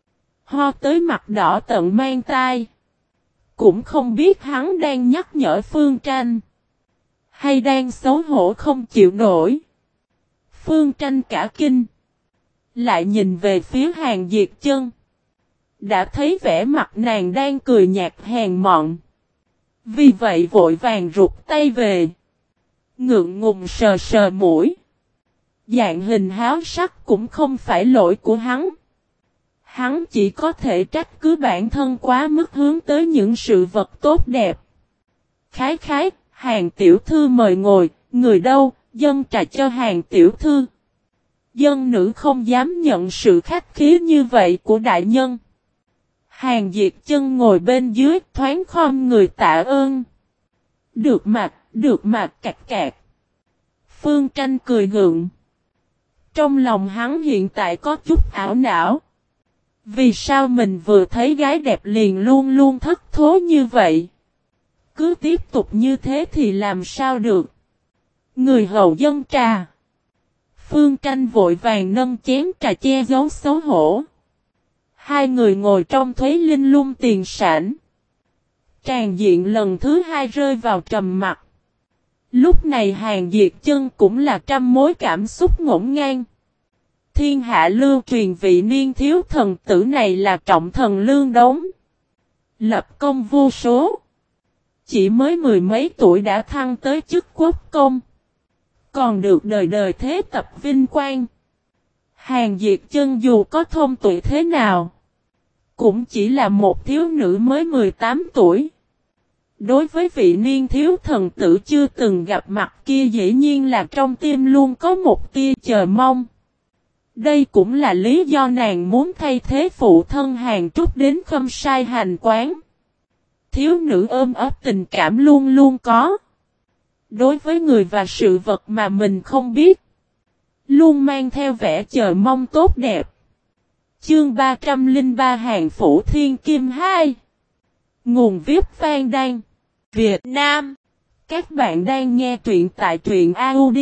Ho tới mặt đỏ tận mang tai. Cũng không biết hắn đang nhắc nhở Phương Tranh. Hay đang xấu hổ không chịu nổi. Phương Tranh cả kinh. Lại nhìn về phía Hàn Diệt Chân. Đã thấy vẻ mặt nàng đang cười nhạt hèn mọn. Vì vậy vội vàng rụt tay về. Ngượng ngùng sờ sờ mũi. Dạng hình háo sắc cũng không phải lỗi của hắn. Hắn chỉ có thể trách cứ bản thân quá mức hướng tới những sự vật tốt đẹp. Khái khái, Hàng tiểu thư mời ngồi, người đâu, dâng trà cho Hàng tiểu thư. Dân nữ không dám nhận sự khách khí như vậy của đại nhân. Hàng Diệt Chân ngồi bên dưới thoáng khom người tạ ơn. Được mặt cạc cạc. Phương Tranh cười gượng. Trong lòng hắn hiện tại có chút ảo não. Vì sao mình vừa thấy gái đẹp liền luôn luôn thất thố như vậy? Cứ tiếp tục như thế thì làm sao được? Người hầu dâng trà. Phương Tranh vội vàng nâng chén trà che giấu xấu hổ. Hai người ngồi trong Thúy Linh Lung tiền sảnh. Tràn diện lần thứ hai rơi vào trầm mặc. Lúc này Hàng Diệt Chân cũng là trăm mối cảm xúc ngổn ngang. Thiên hạ lưu truyền vị niên thiếu thần tử này là trọng thần lương đống. Lập công vô số. Chỉ mới mười mấy tuổi đã thăng tới chức quốc công. Còn được đời đời thế tập vinh quang. Hàng Diệt Chân dù có thông tuệ thế nào. Cũng chỉ là một thiếu nữ mới 18 tuổi. Đối với vị niên thiếu thần tử chưa từng gặp mặt kia dĩ nhiên là trong tim luôn có một tia chờ mong. Đây cũng là lý do nàng muốn thay thế phụ thân Hàng Trúc đến Khâm Sai hành quán. Thiếu nữ ôm ấp tình cảm luôn luôn có. Đối với người và sự vật mà mình không biết. Luôn mang theo vẻ chờ mong tốt đẹp. Chương 303 Hàng Phủ Thiên Kim 2. Nguồn viết Phan Đan, Việt Nam. Các bạn đang nghe truyện tại truyện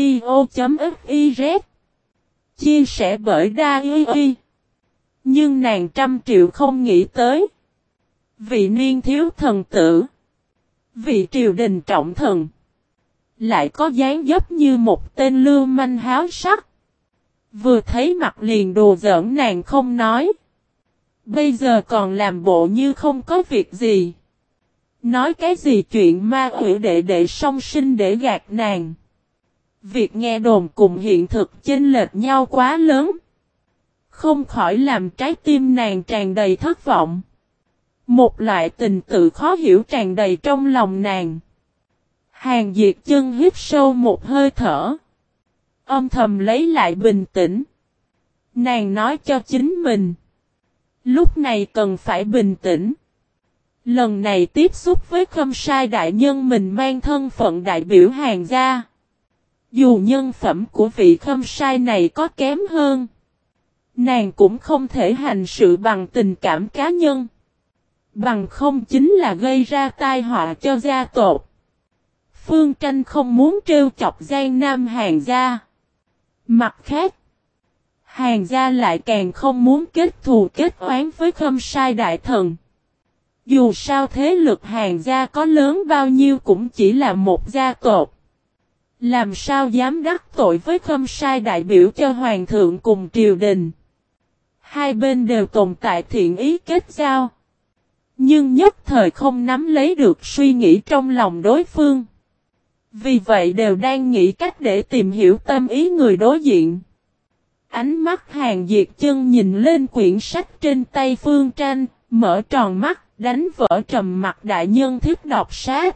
audio.fiz. Chia sẻ bởi Đa-i. Nhưng nàng trăm triệu không nghĩ tới. Vị niên thiếu thần tử. Vị triều đình trọng thần. Lại có dáng dấp như một tên lưu manh háo sắc. Vừa thấy mặt liền đồ giỡn nàng không nói. Bây giờ còn làm bộ như không có việc gì. Nói cái gì chuyện ma quỷ đệ song sinh để gạt nàng. Việc nghe đồn cùng hiện thực chênh lệch nhau quá lớn. Không khỏi làm trái tim nàng tràn đầy thất vọng. Một loại tình tự khó hiểu tràn đầy trong lòng nàng. Hàng Diệt Chân hít sâu một hơi thở. Âm thầm lấy lại bình tĩnh. Nàng nói cho chính mình. Lúc này cần phải bình tĩnh. Lần này tiếp xúc với Khâm Sai đại nhân mình mang thân phận đại biểu Hàng gia. Dù nhân phẩm của vị Khâm Sai này có kém hơn. Nàng cũng không thể hành sự bằng tình cảm cá nhân. Bằng không chính là gây ra tai họa cho gia tộc. Phương Tranh không muốn trêu chọc Giang Nam Hàng gia. Mặt khác, Hàng gia lại càng không muốn kết thù kết oán với Khâm Sai đại thần. Dù sao thế lực Hàng gia có lớn bao nhiêu cũng chỉ là một gia tộc. Làm sao dám đắc tội với Khâm Sai đại biểu cho Hoàng thượng cùng triều đình. Hai bên đều tồn tại thiện ý kết giao. Nhưng nhất thời không nắm lấy được suy nghĩ trong lòng đối phương. Vì vậy đều đang nghĩ cách để tìm hiểu tâm ý người đối diện. Ánh mắt Hàng Diệt Chân nhìn lên quyển sách trên tay Phương Tranh, mở tròn mắt, đánh vỡ trầm mặt đại nhân thích đọc sách.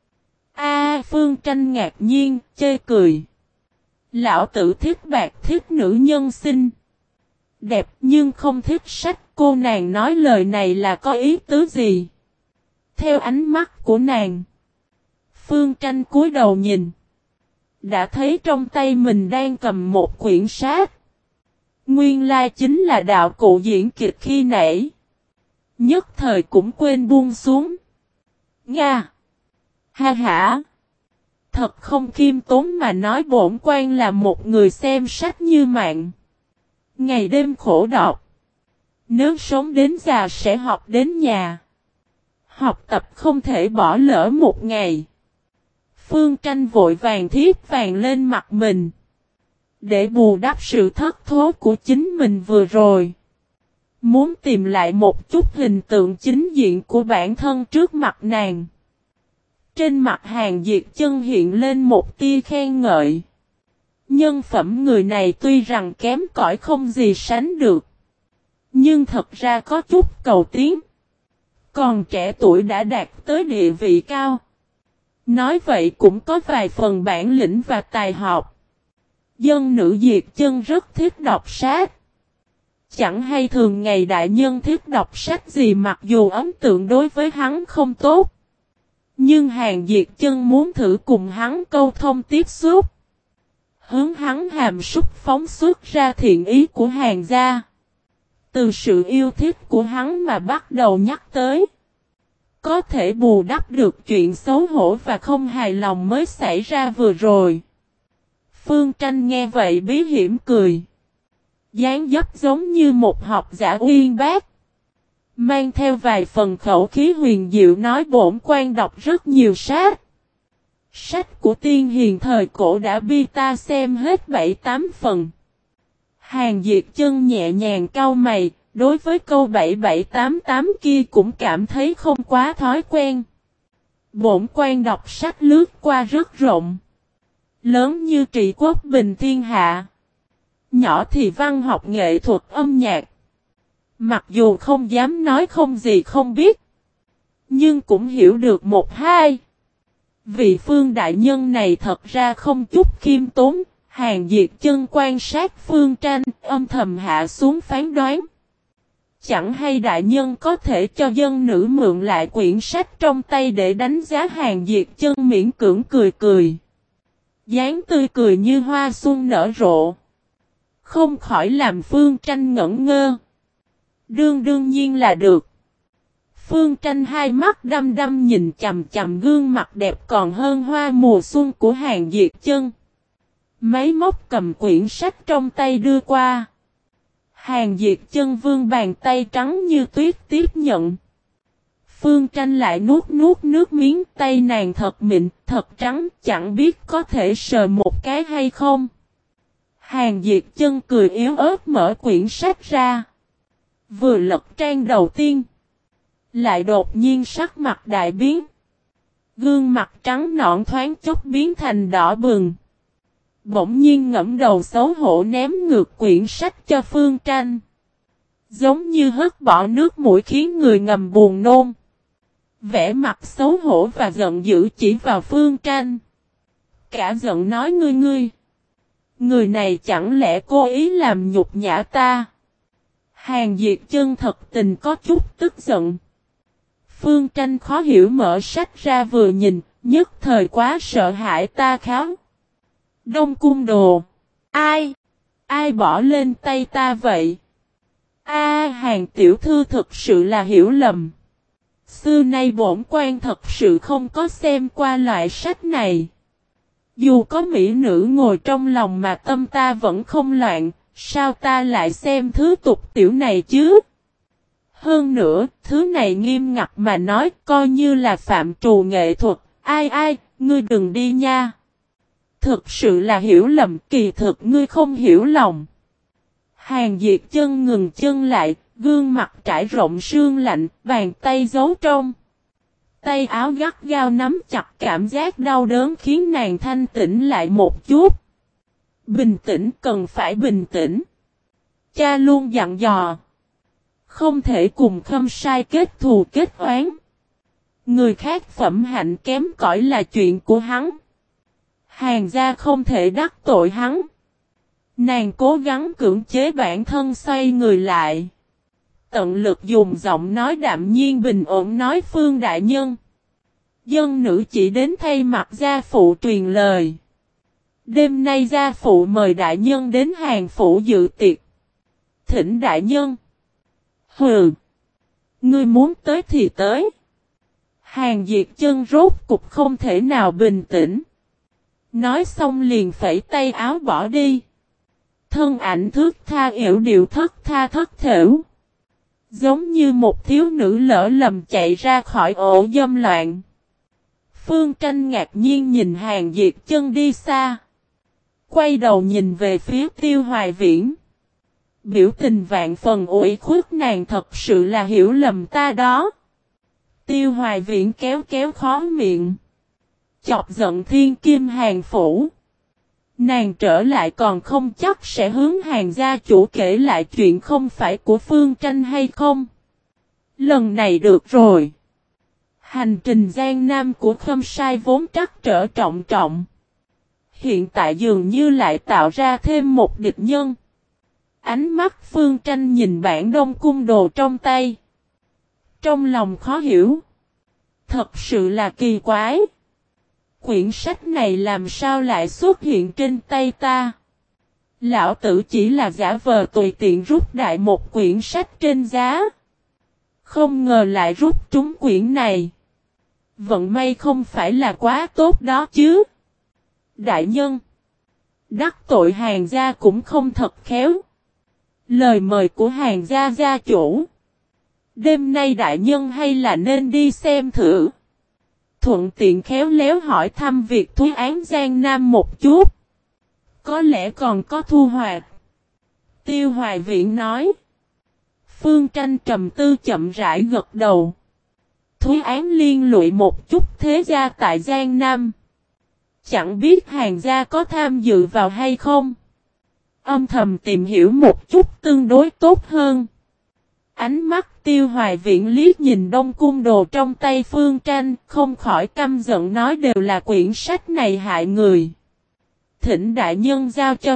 Phương Tranh ngạc nhiên, chê cười. Lão tử thích bạc thích nữ nhân xinh. Đẹp nhưng không thích sách, cô nàng nói lời này là có ý tứ gì? Theo ánh mắt của nàng. Phương Tranh cúi đầu nhìn. Đã thấy trong tay mình đang cầm một quyển sách. Nguyên lai chính là đạo cụ diễn kịch khi nãy. Nhất thời cũng quên buông xuống. Nga! Ha ha! Thật không khiêm tốn mà nói bổn quan là một người xem sách như mạng. Ngày đêm khổ đọc. Nếu sống đến già sẽ học đến nhà. Học tập không thể bỏ lỡ một ngày. Phương Tranh vội vàng thiếp vàng lên mặt mình. Để bù đắp sự thất thố của chính mình vừa rồi. Muốn tìm lại một chút hình tượng chính diện của bản thân trước mặt nàng. Trên mặt Hàn Diệt Chân hiện lên một tia khen ngợi. Nhân phẩm người này tuy rằng kém cỏi không gì sánh được. Nhưng thật ra có chút cầu tiến. Còn trẻ tuổi đã đạt tới địa vị cao. Nói vậy cũng có vài phần bản lĩnh và tài học. Dân nữ Diệt Chân rất thích đọc sách. Chẳng hay thường ngày đại nhân thích đọc sách gì mặc dù ấn tượng đối với hắn không tốt. Nhưng Hàn Diệt Chân muốn thử cùng hắn câu thông tiếp xúc. Hướng hắn hàm súc phóng xuất ra thiện ý của Hàn gia. Từ sự yêu thích của hắn mà bắt đầu nhắc tới. Có thể bù đắp được chuyện xấu hổ và không hài lòng mới xảy ra vừa rồi. Phương Tranh nghe vậy bí hiểm cười. Dáng dấp giống như một học giả uyên bác. Mang theo vài phần khẩu khí huyền diệu nói bổn quan đọc rất nhiều sách. Sách của tiên hiền thời cổ đã bi ta xem hết 7-8 phần. Hàn Diệt Chân nhẹ nhàng cau mày, đối với câu 7788 kia cũng cảm thấy không quá thói quen. Bổn quan đọc sách lướt qua rất rộng. Lớn như trị quốc bình thiên hạ. Nhỏ thì văn học nghệ thuật âm nhạc. Mặc dù không dám nói không gì không biết. Nhưng cũng hiểu được một hai. Vị Phương đại nhân này thật ra không chút khiêm tốn. Hàn Diệt Chân quan sát Phương Tranh âm thầm hạ xuống phán đoán. Chẳng hay đại nhân có thể cho dân nữ mượn lại quyển sách trong tay để đánh giá. Hàn Diệt Chân miễn cưỡng cười cười. Dáng tươi cười như hoa xuân nở rộ. Không khỏi làm Phương Tranh ngẩn ngơ. Đương nhiên là được. Phương Tranh hai mắt đăm đăm nhìn chằm chằm gương mặt đẹp còn hơn hoa mùa xuân của Hàn Diệt Chân. Máy móc cầm quyển sách trong tay đưa qua. Hàn Diệt Chân vươn bàn tay trắng như tuyết tiếp nhận. Phương Tranh lại nuốt nước miếng, tay nàng thật mịn, thật trắng, chẳng biết có thể sờ một cái hay không. Hàn Diệt Chân cười yếu ớt mở quyển sách ra. Vừa lật trang đầu tiên. Lại đột nhiên sắc mặt đại biến. Gương mặt trắng nõn thoáng chốc biến thành đỏ bừng. Bỗng nhiên ngẫm đầu xấu hổ ném ngược quyển sách cho Phương Tranh. Giống như hất bỏ nước mũi khiến người ngầm buồn nôn. Vẻ mặt xấu hổ và giận dữ chỉ vào Phương Tranh. Cả giận nói ngươi. Người này chẳng lẽ cố ý làm nhục nhã ta. Hàn Diệt Chân thật tình có chút tức giận. Phương Tranh khó hiểu mở sách ra vừa nhìn, nhất thời quá sợ hãi ta kháo. Đông Cung Đồ. Ai bỏ lên tay ta vậy? Hàn tiểu thư thực sự là hiểu lầm. Xưa nay bổn quan thật sự không có xem qua loại sách này. Dù có mỹ nữ ngồi trong lòng mà tâm ta vẫn không loạn, sao ta lại xem thứ tục tiểu này chứ? Hơn nữa, thứ này nghiêm ngặt mà nói coi như là phạm trù nghệ thuật. Ngươi đừng đi nha. Thực sự là hiểu lầm, kỳ thực ngươi không hiểu lòng. Hàn Diệt Chân ngừng chân lại, gương mặt trải rộng sương lạnh, bàn tay giấu trong. Tay áo gắt gao nắm chặt, cảm giác đau đớn khiến nàng thanh tĩnh lại một chút. Bình tĩnh, cần phải bình tĩnh. Cha luôn dặn dò. Không thể cùng Khâm Sai kết thù kết oán. Người khác phẩm hạnh kém cỏi là chuyện của hắn. Hàn gia không thể đắc tội hắn. Nàng cố gắng cưỡng chế bản thân xoay người lại. Tận lực dùng giọng nói đạm nhiên bình ổn nói Phương đại nhân. Dân nữ chỉ đến thay mặt gia phụ truyền lời. Đêm nay gia phụ mời đại nhân đến Hàn phủ dự tiệc. Thỉnh đại nhân. Hừ. Ngươi muốn tới thì tới. Hàn Diệt Chân rốt cục không thể nào bình tĩnh. Nói xong liền phẩy tay áo bỏ đi. Thân ảnh thước tha yểu điệu thất tha thất thểu. Giống như một thiếu nữ lỡ lầm chạy ra khỏi ổ dâm loạn. Phương Tranh ngạc nhiên nhìn Hàn Diệt Chân đi xa. Quay đầu nhìn về phía Tiêu Hoài Viễn. Biểu tình vạn phần ủy khuất, nàng thật sự là hiểu lầm ta đó. Tiêu Hoài Viễn kéo khó miệng. Chọc giận Thiên Kim Hàng Phủ. Nàng trở lại còn không chắc sẽ hướng Hàng gia chủ kể lại chuyện không phải của Phương Tranh hay không. Lần này được rồi. Hành trình Giang Nam của Khâm Sai vốn trắc trở trọng trọng. Hiện tại dường như lại tạo ra thêm một địch nhân. Ánh mắt Phương Tranh nhìn bản Đông Cung Đồ trong tay. Trong lòng khó hiểu. Thật sự là kỳ quái. Quyển sách này làm sao lại xuất hiện trên tay ta? Lão tử chỉ là giả vờ tùy tiện rút đại một quyển sách trên giá. Không ngờ lại rút trúng quyển này. Vận may không phải là quá tốt đó chứ. Đại nhân. Đắc tội Hàng gia cũng không thật khéo. Lời mời của Hàng gia gia chủ. Đêm nay đại nhân hay là nên đi xem thử. Thuận tiện khéo léo hỏi thăm việc thúy án Giang Nam một chút. Có lẽ còn có thu hoạch. Tiêu Hoài Viễn nói. Phương Tranh trầm tư chậm rãi gật đầu. Thúy án liên lụy một chút thế gia tại Giang Nam. Chẳng biết Hàng gia có tham dự vào hay không. Âm thầm tìm hiểu một chút tương đối tốt hơn. Ánh mắt Tiêu Hoài Viễn liếc nhìn Đông Cung Đồ trong tay Phương Tranh, không khỏi căm giận nói đều là quyển sách này hại người. Thỉnh đại nhân giao cho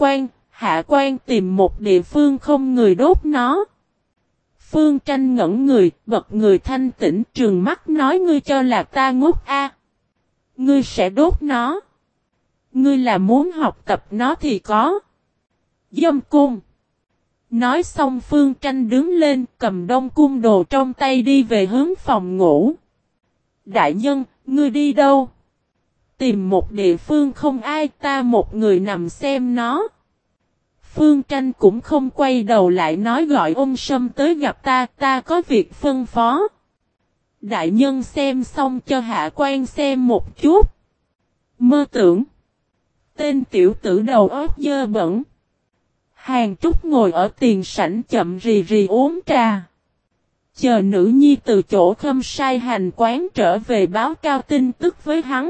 Hạ Quan tìm một địa phương không người đốt nó. Phương Tranh ngẩn người, bật người thanh tĩnh trừng mắt nói ngươi cho là ta ngốc a? Ngươi sẽ đốt nó. Ngươi là muốn học tập nó thì có. Dâm cung. Nói xong Phương Tranh đứng lên cầm Đông Cung Đồ trong tay đi về hướng phòng ngủ. Đại nhân, ngươi đi đâu? Tìm một địa phương không ai ta một người nằm xem nó. Phương Tranh cũng không quay đầu lại nói gọi Ôn Sâm tới gặp ta có việc phân phó. Đại nhân xem xong cho Hạ Quan xem một chút. Mơ tưởng. Tên tiểu tử đầu óc dơ bẩn. Hàng Trúc ngồi ở tiền sảnh chậm rì rì uống trà. Chờ nữ nhi từ chỗ Khâm Sai hành quán trở về báo cao tin tức với hắn.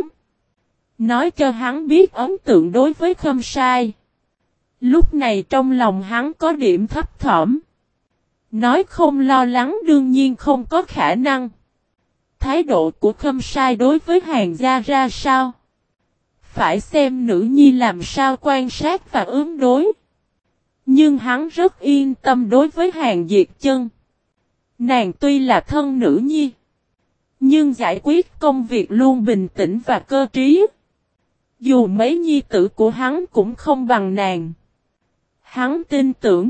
Nói cho hắn biết ấn tượng đối với Khâm Sai. Lúc này trong lòng hắn có điểm thấp thỏm. Nói không lo lắng đương nhiên không có khả năng. Thái độ của Khâm Sai đối với Hàng gia ra sao? Phải xem nữ nhi làm sao quan sát và ứng đối. Nhưng hắn rất yên tâm đối với Hàng Diệt Chân. Nàng tuy là thân nữ nhi, nhưng giải quyết công việc luôn bình tĩnh và cơ trí. Dù mấy nhi tử của hắn cũng không bằng nàng. Hắn tin tưởng,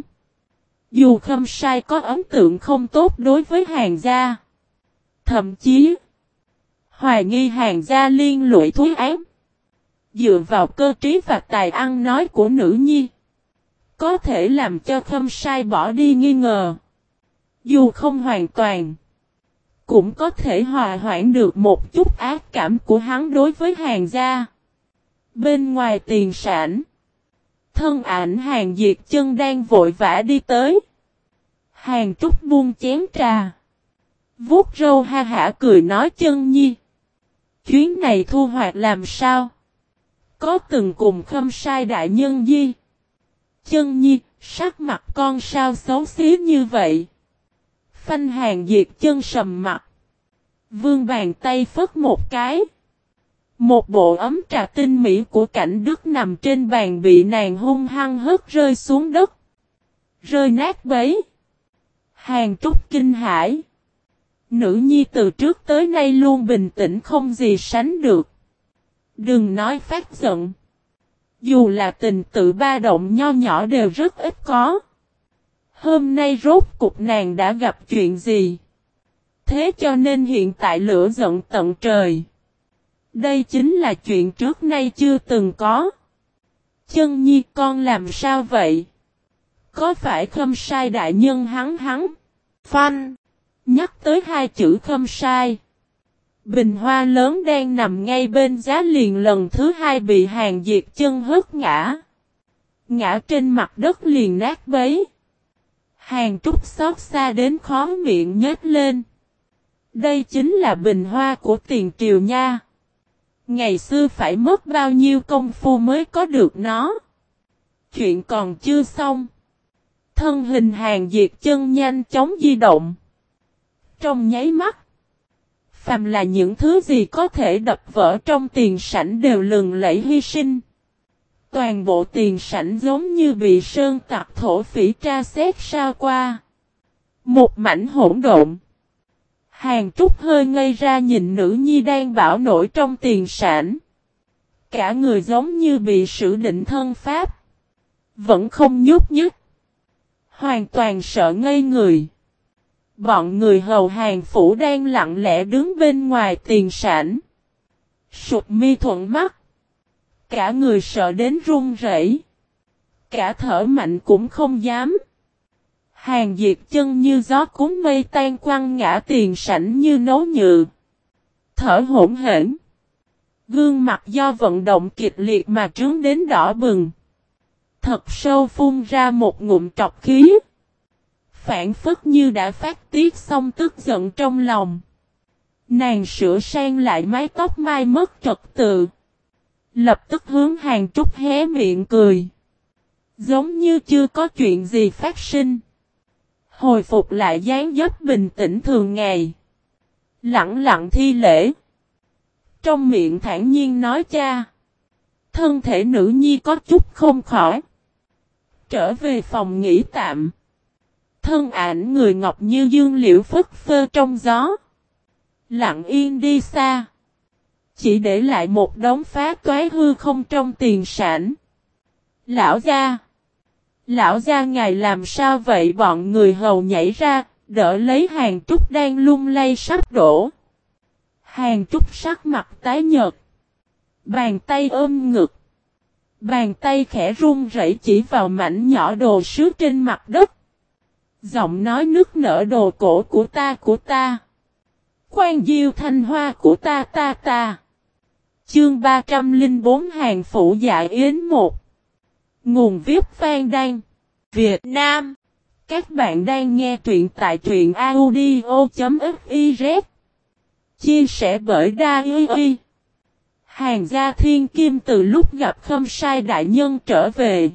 dù Khâm Sai có ấn tượng không tốt đối với Hàng gia, thậm chí hoài nghi Hàng gia liên lụy thúy án, dựa vào cơ trí và tài ăn nói của nữ nhi, có thể làm cho Khâm Sai bỏ đi nghi ngờ. Dù không hoàn toàn, cũng có thể hòa hoãn được một chút ác cảm của hắn đối với Hàng gia. Bên ngoài tiền sảnh, thân ảnh Hàng Diệt Chân đang vội vã đi tới. Hàng Trúc buông chén trà, vuốt râu ha hả cười nói Chân nhi. Chuyến này thu hoạch làm sao? Có từng cùng Khâm Sai đại nhân gì? Chân nhi, sắc mặt con sao xấu xí như vậy? Phanh Hàng Diệt Chân sầm mặt. Vương bàn tay phất một cái. Một bộ ấm trà tinh mỹ của Cảnh Đức nằm trên bàn bị nàng hung hăng hất rơi xuống đất. Rơi nát bấy. Hàng Trúc kinh hãi. Nữ nhi từ trước tới nay luôn bình tĩnh không gì sánh được. Đừng nói phát giận. Dù là tình tự ba động nho nhỏ đều rất ít có. Hôm nay rốt cục nàng đã gặp chuyện gì? Thế cho nên hiện tại lửa giận tận trời. Đây chính là chuyện trước nay chưa từng có. Chân nhi con làm sao vậy? Có phải Khâm Sai đại nhân hắn? Phanh. Nhắc tới hai chữ Khâm Sai. Bình hoa lớn đang nằm ngay bên giá liền lần thứ hai bị Hàng Diệt Chân hất ngã. Ngã trên mặt đất liền nát bấy. Hàng Trúc xót xa đến khó miệng nhếch lên. Đây chính là bình hoa của tiền triều nha. Ngày xưa phải mất bao nhiêu công phu mới có được nó. Chuyện còn chưa xong. Thân hình Hàn Diệt Chân nhanh chóng di động. Trong nháy mắt. Phàm là những thứ gì có thể đập vỡ trong tiền sảnh đều lừng lẫy hy sinh. Toàn bộ tiền sảnh giống như bị sơn tặc thổ phỉ tra xét sao qua. Một mảnh hỗn độn. Hàn Trúc hơi ngây ra nhìn nữ nhi đang bão nổi trong tiền sảnh. Cả người giống như bị sử định thân pháp. Vẫn không nhúc nhích. Hoàn toàn sợ ngây người. Bọn người hầu Hàn phủ đang lặng lẽ đứng bên ngoài tiền sảnh. Sụp mi thuận mắt. Cả người sợ đến run rẩy. Cả thở mạnh cũng không dám. Hàn Diệt Chân như gió cuốn mây tan quăng ngã tiền sảnh như nấu nhừ. Thở hổn hển. Gương mặt do vận động kịch liệt mà trướng đến đỏ bừng. Thật sâu phun ra một ngụm trọc khí. Phản phất như đã phát tiết xong tức giận trong lòng. Nàng sửa sang lại mái tóc mai mất trật tự. Lập tức hướng Hàn Trúc hé miệng cười. Giống như chưa có chuyện gì phát sinh. Hồi phục lại dáng dấp bình tĩnh thường ngày. Lặng lặng thi lễ. Trong miệng thản nhiên nói cha. Thân thể nữ nhi có chút không khỏi. Trở về phòng nghỉ tạm. Thân ảnh người ngọc như dương liễu phất phơ trong gió. Lặng yên đi xa. Chỉ để lại một đống phá toái hư không trong tiền sảnh. Lão gia. Lão gia ngài làm sao vậy? Bọn người hầu nhảy ra, đỡ lấy Hàn Trúc đang lung lay sắp đổ. Hàn Trúc sắc mặt tái nhợt. Bàn tay ôm ngực. Bàn tay khẽ run rẩy chỉ vào mảnh nhỏ đồ sứ trên mặt đất. Giọng nói nức nở đồ cổ của ta. Quan diêu thanh hoa của ta. Chương 304 Hàn phủ dạ yến 1. Nguồn viết Phan Đăng, Việt Nam. Các bạn đang nghe truyện tại truyện audio.fiz. Chia sẻ bởi Đa-i. Hàn gia thiên kim từ lúc gặp Khâm Sai đại nhân trở về.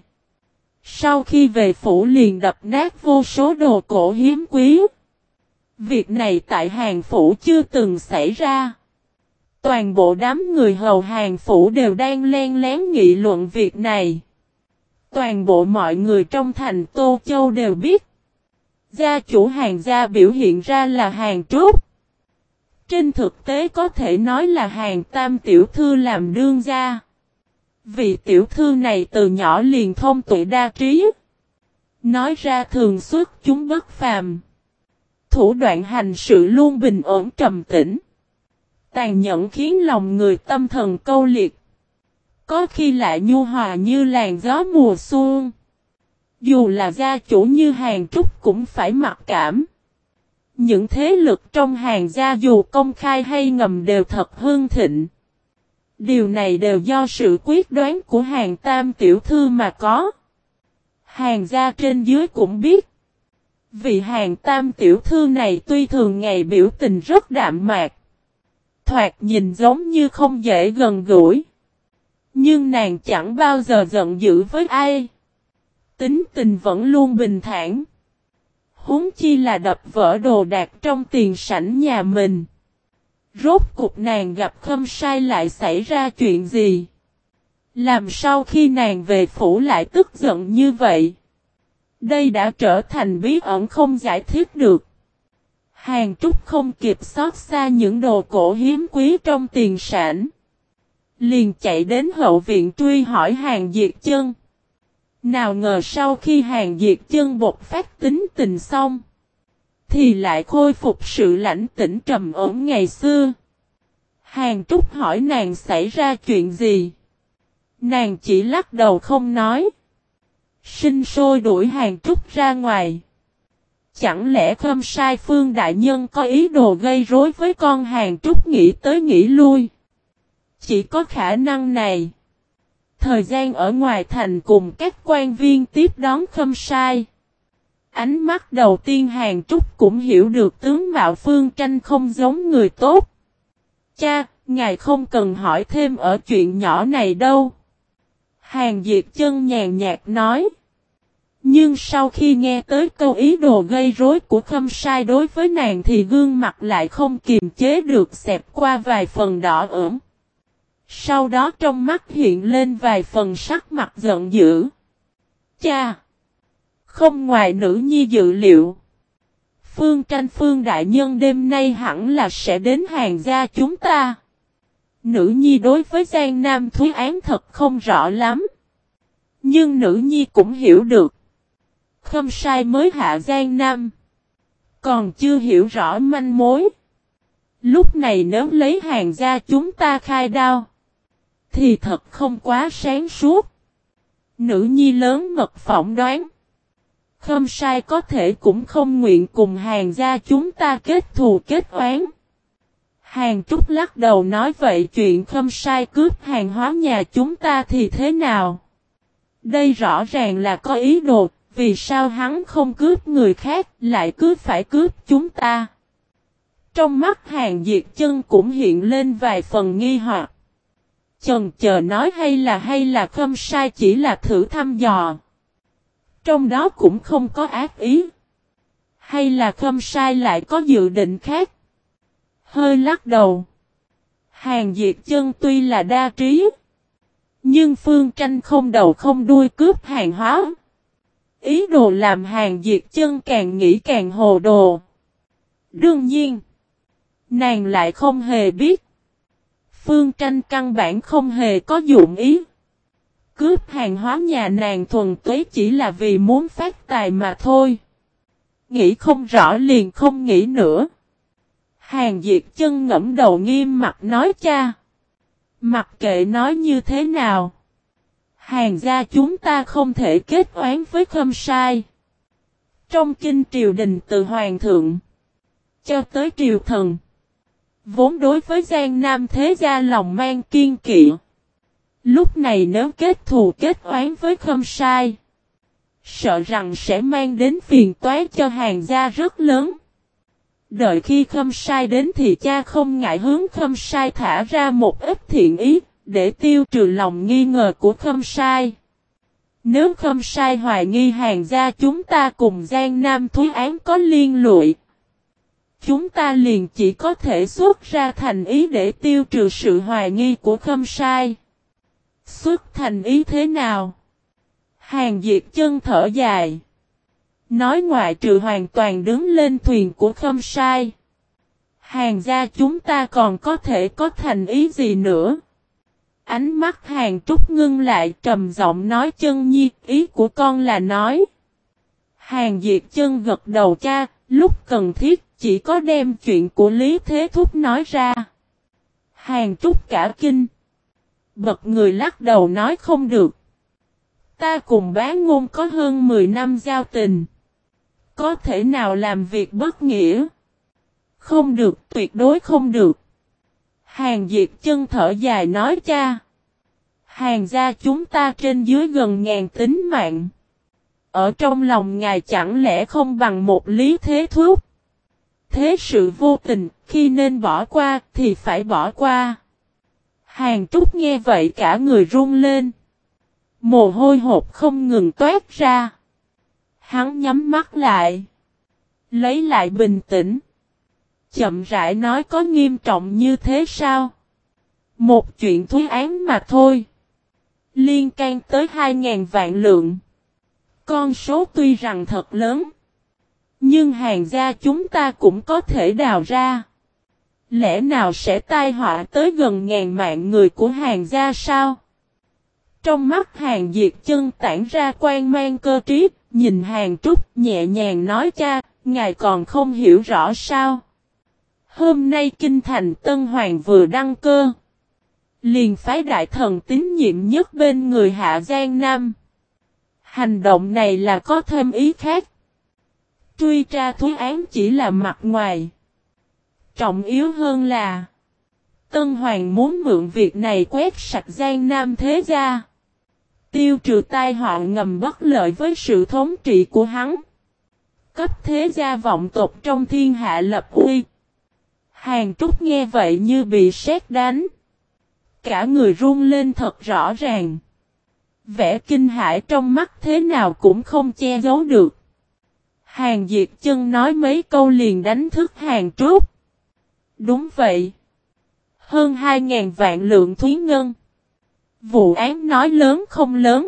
Sau khi về phủ liền đập nát vô số đồ cổ hiếm quý. Việc này tại Hàn phủ chưa từng xảy ra. Toàn bộ đám người hầu Hàn phủ đều đang len lén nghị luận việc này. Toàn bộ mọi người trong thành Tô Châu đều biết. Gia chủ Hàn gia biểu hiện ra là Hàn Trúc. Trên thực tế có thể nói là Hàn Tam tiểu thư làm đương gia. Vị tiểu thư này từ nhỏ liền thông tuệ đa trí. Nói ra thường xuất chúng bất phàm. Thủ đoạn hành sự luôn bình ổn trầm tĩnh. Tàn nhẫn khiến lòng người tâm thần câu liệt. Có khi lại nhu hòa như làn gió mùa xuân. Dù là gia chủ như Hàn Trúc cũng phải mặc cảm. Những thế lực trong Hàn gia dù công khai hay ngầm đều thật hưng thịnh. Điều này đều do sự quyết đoán của Hàn Tam tiểu thư mà có. Hàn gia trên dưới cũng biết. Vị Hàn Tam tiểu thư này tuy thường ngày biểu tình rất đạm mạc. Thoạt nhìn giống như không dễ gần gũi. Nhưng nàng chẳng bao giờ giận dữ với ai. Tính tình vẫn luôn bình thản. Huống chi là đập vỡ đồ đạc trong tiền sảnh nhà mình. Rốt cuộc nàng gặp Khâm Sai lại xảy ra chuyện gì? Làm sao khi nàng về phủ lại tức giận như vậy? Đây đã trở thành bí ẩn không giải thích được. Hàn Trúc không kịp xót xa những đồ cổ hiếm quý trong tiền sảnh. Liền chạy đến hậu viện truy hỏi Hàn Diệt Chân. Nào ngờ sau khi Hàn Diệt Chân bộc phát tính tình xong. Thì lại khôi phục sự lãnh tĩnh trầm ổn ngày xưa. Hàn Trúc hỏi nàng xảy ra chuyện gì. Nàng chỉ lắc đầu không nói. Sinh sôi đuổi Hàn Trúc ra ngoài. Chẳng lẽ Khâm Sai Phương đại nhân có ý đồ gây rối với con? Hàn Trúc nghĩ tới nghĩ lui. Chỉ có khả năng này. Thời gian ở ngoài thành cùng các quan viên tiếp đón Khâm Sai. Ánh mắt đầu tiên Hàn Trúc cũng hiểu được tướng mạo Phương Tranh không giống người tốt. Cha, Ngài không cần hỏi thêm ở chuyện nhỏ này đâu. Hàng Diệt Chân nhàn nhạt nói. Nhưng sau khi nghe tới câu ý đồ gây rối của Khâm Sai đối với nàng thì gương mặt lại không kiềm chế được xẹp qua vài phần đỏ ửng. Sau đó trong mắt hiện lên vài phần sắc mặt giận dữ. Cha! Không ngoài nữ nhi dự liệu. Phương Tranh Phương đại nhân đêm nay hẳn là sẽ đến Hàng gia chúng ta. Nữ nhi đối với Giang Nam Thúy Án thật không rõ lắm. Nhưng nữ nhi cũng hiểu được. Khâm Sai mới hạ Giang Nam. Còn chưa hiểu rõ manh mối. Lúc này nếu lấy Hàng gia chúng ta khai đao. Thì thật không quá sáng suốt. Nữ nhi lớn mật phỏng đoán. Khâm Sai có thể cũng không nguyện cùng Hàng gia chúng ta kết thù kết oán. Hàng Trúc lắc đầu nói vậy chuyện Khâm Sai cướp hàng hóa nhà chúng ta thì thế nào? Đây rõ ràng là có ý đồ, vì sao hắn không cướp người khác lại cứ phải cướp chúng ta? Trong mắt Hàng Diệt Chân cũng hiện lên vài phần nghi hoặc. Chần chờ nói hay là Khâm Sai chỉ là thử thăm dò. Trong đó cũng không có ác ý. Hay là Khâm Sai lại có dự định khác? Hơi lắc đầu. Hàng Diệt Chân tuy là đa trí. Nhưng Phương Tranh không đầu không đuôi cướp hàng hóa. Ý đồ làm Hàng Diệt Chân càng nghĩ càng hồ đồ. Đương nhiên. Nàng lại không hề biết. Phương Tranh căn bản không hề có dụng ý. Cướp hàng hóa nhà nàng thuần túy chỉ là vì muốn phát tài mà thôi. Nghĩ không rõ liền không nghĩ nữa. Hàng Diệt Chân ngẫm đầu nghiêm mặt nói cha. Mặc kệ nói như thế nào. Hàng gia chúng ta không thể kết oán với Khâm Sai. Trong kinh triều đình từ hoàng thượng cho tới triều thần. Vốn đối với Giang Nam thế gia lòng mang kiên kỵ. Lúc này nếu kết thù kết oán với Khâm Sai. Sợ rằng sẽ mang đến phiền toái cho Hàng gia rất lớn. Đợi khi Khâm Sai đến thì cha không ngại hướng Khâm Sai thả ra một ít thiện ý, để tiêu trừ lòng nghi ngờ của Khâm Sai. Nếu Khâm Sai hoài nghi Hàng gia chúng ta cùng Giang Nam Thúy Án có liên lụy, chúng ta liền chỉ có thể xuất ra thành ý để tiêu trừ sự hoài nghi của Khâm Sai. Xuất thành ý thế nào? Hàng Diệt Chân thở dài. Nói ngoại trừ hoàn toàn đứng lên thuyền của Khâm Sai. Hàng gia chúng ta còn có thể có thành ý gì nữa? Ánh mắt Hàng Trúc ngưng lại trầm giọng nói Chân nhi, ý của con là nói. Hàng Diệt Chân gật đầu cha, lúc cần thiết chỉ có đem chuyện của Lý Thế Thúc nói ra. Hàng Trúc cả kinh. Bật người lắc đầu nói không được. Ta cùng Bán Ngôn có hơn 10 năm giao tình. Có thể nào làm việc bất nghĩa? Không được, tuyệt đối không được. Hàng Diệt Chân thở dài nói cha. Hàng gia chúng ta trên dưới gần ngàn tính mạng. Ở trong lòng ngài chẳng lẽ không bằng một Lý Thế Thúc? Thế sự vô tình, khi nên bỏ qua thì phải bỏ qua. Hàng Trúc nghe vậy cả người run lên. Mồ hôi hột không ngừng toát ra. Hắn nhắm mắt lại. Lấy lại bình tĩnh. Chậm rãi nói có nghiêm trọng như thế sao? Một chuyện thúy án mà thôi. Liên can tới 2.000 vạn lượng. Con số tuy rằng thật lớn. Nhưng Hàng gia chúng ta cũng có thể đào ra. Lẽ nào sẽ tai họa tới gần ngàn mạng người của Hàng gia sao? Trong mắt Hàng Diệt Chân tản ra quan mang cơ trí, nhìn Hàng Trúc nhẹ nhàng nói cha, ngài còn không hiểu rõ sao? Hôm nay kinh thành Tân Hoàng vừa đăng cơ. Liền phái đại thần tín nhiệm nhất bên người Hạ Giang Nam. Hành động này là có thêm ý khác. Truy tra thúy án chỉ là mặt ngoài. Trọng yếu hơn là Tân Hoàng muốn mượn việc này quét sạch Giang Nam thế gia. Tiêu trừ tai họa ngầm bất lợi với sự thống trị của hắn. Cấp thế gia vọng tộc trong thiên hạ lập uy. Hàng Trúc nghe vậy như bị sét đánh. Cả người run lên thật rõ ràng. Vẻ kinh hãi trong mắt thế nào cũng không che giấu được. Hàng Diệt Chân nói mấy câu liền đánh thức Hàng Trúc. Đúng vậy. Hơn 2.000 vạn lượng thúy ngân. Vụ án nói lớn không lớn.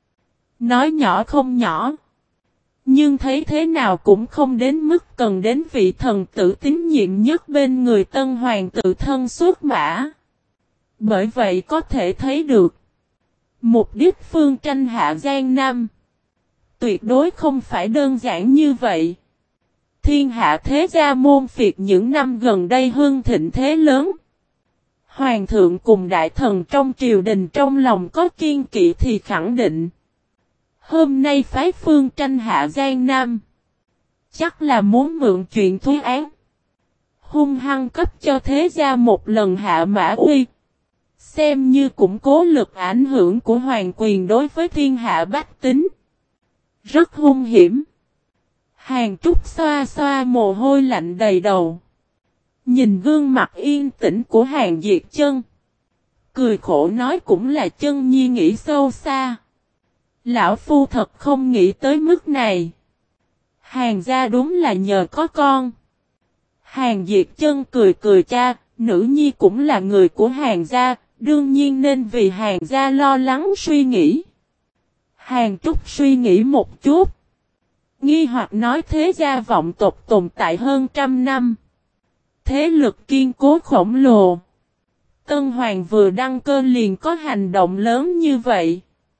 Nói nhỏ không nhỏ. Nhưng thấy thế nào cũng không đến mức cần đến vị thần tử tín nhiệm nhất bên người Tân Hoàng tự thân xuất mã. Bởi vậy có thể thấy được. Mục đích Phương tranh hạ Giang Nam. Tuyệt đối không phải đơn giản như vậy. Thiên hạ thế gia môn phiệt những năm gần đây hưng thịnh thế lớn. Hoàng thượng cùng đại thần trong triều đình trong lòng có kiên kỵ thì khẳng định. Hôm nay phái Phương tranh hạ Giang Nam. Chắc là muốn mượn chuyện thúy án. Hung hăng cấp cho thế gia một lần hạ mã uy. Xem như củng cố lực ảnh hưởng của hoàng quyền đối với thiên hạ bách tính. Rất hung hiểm. Hàng Trúc xoa xoa mồ hôi lạnh đầy đầu. Nhìn gương mặt yên tĩnh của Hàng Diệt Chân. Cười khổ nói cũng là Chân Nhi nghĩ sâu xa. Lão Phu thật không nghĩ tới mức này. Hàng gia đúng là nhờ có con. Hàng Diệt Chân cười cười cha, nữ nhi cũng là người của Hàng gia, đương nhiên nên vì Hàng gia lo lắng suy nghĩ. Hàng Trúc suy nghĩ một chút. Nghi hoặc nói thế gia vọng tộc tồn tại hơn 100 năm. Thế lực kiên cố khổng lồ. Tân Hoàng vừa đăng cơ liền có hành động lớn như vậy.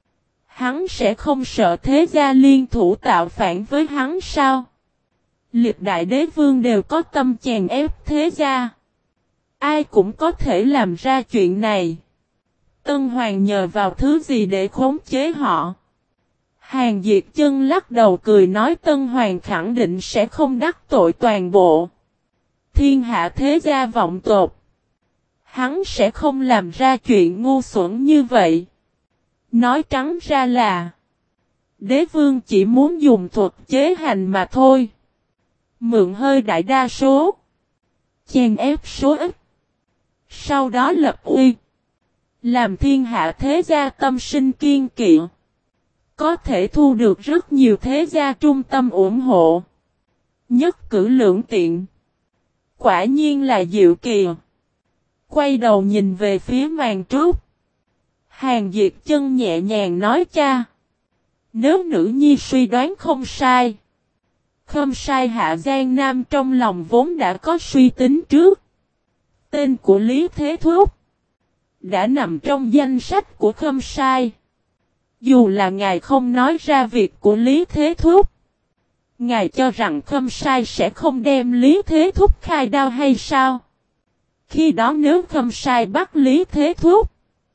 Hắn sẽ không sợ thế gia liên thủ tạo phản với hắn sao? Liệt đại đế vương đều có tâm chèn ép thế gia. Ai cũng có thể làm ra chuyện này. Tân Hoàng nhờ vào thứ gì để khống chế họ? Hàng Diệt Chân lắc đầu cười nói Tân Hoàng khẳng định sẽ không đắc tội toàn bộ. Thiên hạ thế gia vọng tộc. Hắn sẽ không làm ra chuyện ngu xuẩn như vậy. Nói trắng ra là đế vương chỉ muốn dùng thuật chế hành mà thôi. Mượn hơi đại đa số. Chèn ép số ít. Sau đó lập uy. Làm thiên hạ thế gia tâm sinh kiên kỵ. Có thể thu được rất nhiều thế gia trung tâm ủng hộ. Nhất cử lưỡng tiện. Quả nhiên là diệu kỳ. Quay đầu nhìn về phía Màn Trúc. Hàng Diệt Chân nhẹ nhàng nói cha. Nếu nữ nhi suy đoán không sai. Khâm sai hạ Giang Nam trong lòng vốn đã có suy tính trước. Tên của Lý Thế Thúc. Đã nằm trong danh sách của Khâm sai. Dù là ngài không nói ra việc của Lý Thế Thúc. Ngài cho rằng Khâm sai sẽ không đem Lý Thế Thúc khai đao hay sao? Khi đó nếu Khâm sai bắt Lý Thế Thúc.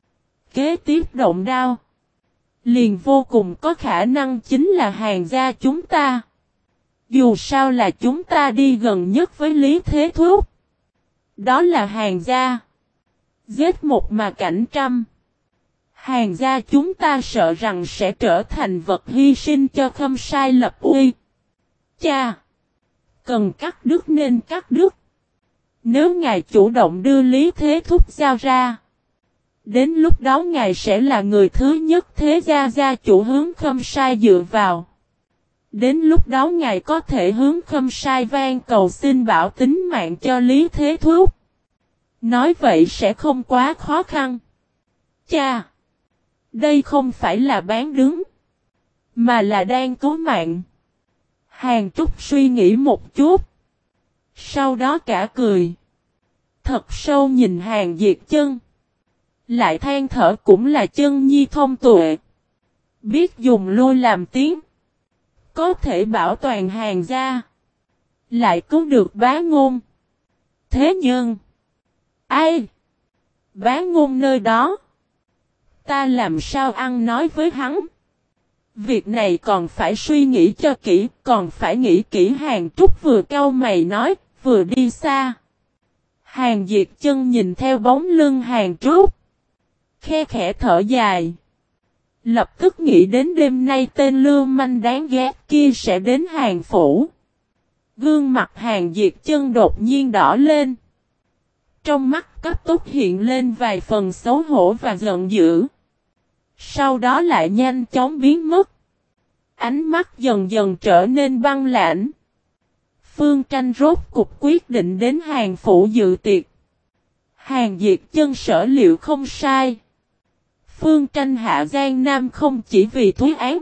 Kế tiếp động đao. Liền vô cùng có khả năng chính là Hàng gia chúng ta. Dù sao là chúng ta đi gần nhất với Lý Thế Thúc. Đó là Hàng gia. Giết một mà cảnh trăm. Hàng gia chúng ta sợ rằng sẽ trở thành vật hy sinh cho Khâm sai lập uy. Cha! Cần cắt đứt nên cắt đứt. Nếu ngài chủ động đưa Lý Thế Thúc giao ra. Đến lúc đó ngài sẽ là người thứ nhất thế gia gia chủ hướng Khâm sai dựa vào. Đến lúc đó ngài có thể hướng Khâm sai van cầu xin bảo tính mạng cho Lý Thế Thúc. Nói vậy sẽ không quá khó khăn. Cha! Đây không phải là bán đứng. Mà là đang cứu mạng. Hàng Trúc suy nghĩ một chút. Sau đó cả cười. Thật sâu nhìn Hàng Diệt Chân. Lại than thở cũng là Chân nhi thông tuệ. Biết dùng lôi làm tiếng. Có thể bảo toàn Hàng gia. Lại cứu được Bá Ngôn. Thế nhưng. Ai? Bá Ngôn nơi đó. Ta làm sao ăn nói với hắn? Việc này còn phải suy nghĩ cho kỹ. Còn phải nghĩ kỹ. Hàng Trúc vừa cau mày nói. Vừa đi xa. Hàng Diệt Chân nhìn theo bóng lưng Hàng Trúc. Khe khẽ thở dài. Lập tức nghĩ đến đêm nay tên lưu manh đáng ghét kia sẽ đến Hàng phủ. Gương mặt Hàng Diệt Chân đột nhiên đỏ lên. Trong mắt cấp tốc hiện lên vài phần xấu hổ và giận dữ. Sau đó lại nhanh chóng biến mất. Ánh mắt dần dần trở nên băng lãnh. Phương Tranh rốt cục quyết định đến Hàn phủ dự tiệc. Hàn Diệt Chân sở liệu không sai. Phương Tranh hạ Giang Nam không chỉ vì thúy án.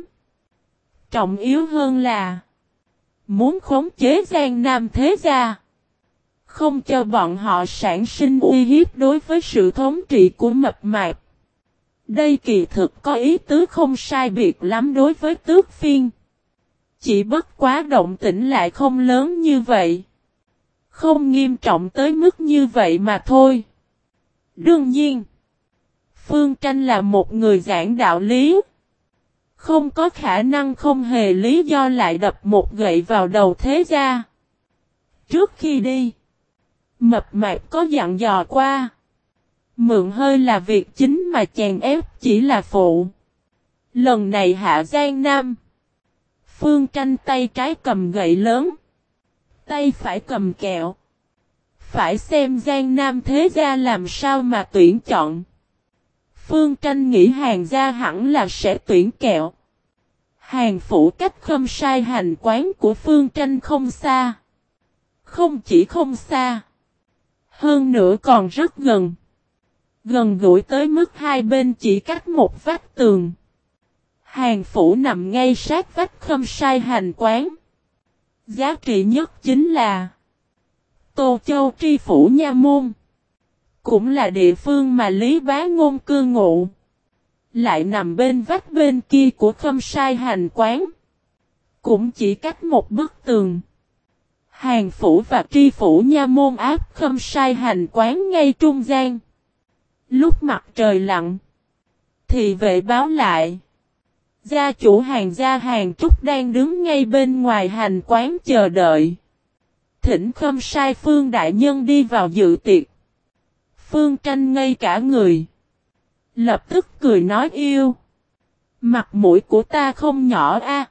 Trọng yếu hơn là muốn khống chế Giang Nam thế gia. Không cho bọn họ sản sinh uy hiếp đối với sự thống trị của Mập Mạp. Đây kỳ thực có ý tứ không sai biệt lắm đối với Tước Phiên. Chỉ bất quá động tĩnh lại không lớn như vậy. Không nghiêm trọng tới mức như vậy mà thôi. Đương nhiên, Phương Tranh là một người giảng đạo lý. Không có khả năng không hề lý do lại đập một gậy vào đầu thế gia. Trước khi đi, Mập Mạp có dặn dò qua. Mượn hơi là việc chính mà chèn ép chỉ là phụ. Lần này hạ Giang Nam. Phương Tranh tay trái cầm gậy lớn. Tay phải cầm kẹo. Phải xem Giang Nam thế gia làm sao mà tuyển chọn. Phương Tranh nghĩ Hàn gia hẳn là sẽ tuyển kẹo. Hàn phủ cách Khâm Sai hành quán của Phương Tranh không xa. Không chỉ không xa. Hơn nữa còn rất gần. Gần gũi tới mức hai bên chỉ cách một vách tường. Hàn phủ nằm ngay sát vách Khâm Sai hành quán. Giá trị nhất chính là Tô Châu tri phủ nha môn. Cũng là địa phương mà Lý Bá Ngôn cư ngụ. Lại nằm bên vách bên kia của Khâm Sai hành quán. Cũng chỉ cách một bức tường. Hàn phủ và tri phủ nha môn áp Khâm Sai hành quán ngay trung gian. Lúc mặt trời lặn, thì vệ báo lại. Gia chủ Hàn gia Hàn Trúc đang đứng ngay bên ngoài hành quán chờ đợi. Thỉnh Khâm Sai Phương đại nhân đi vào dự tiệc. Phương Tranh ngây cả người. Lập tức cười nói yêu. Mặt mũi của ta không nhỏ a.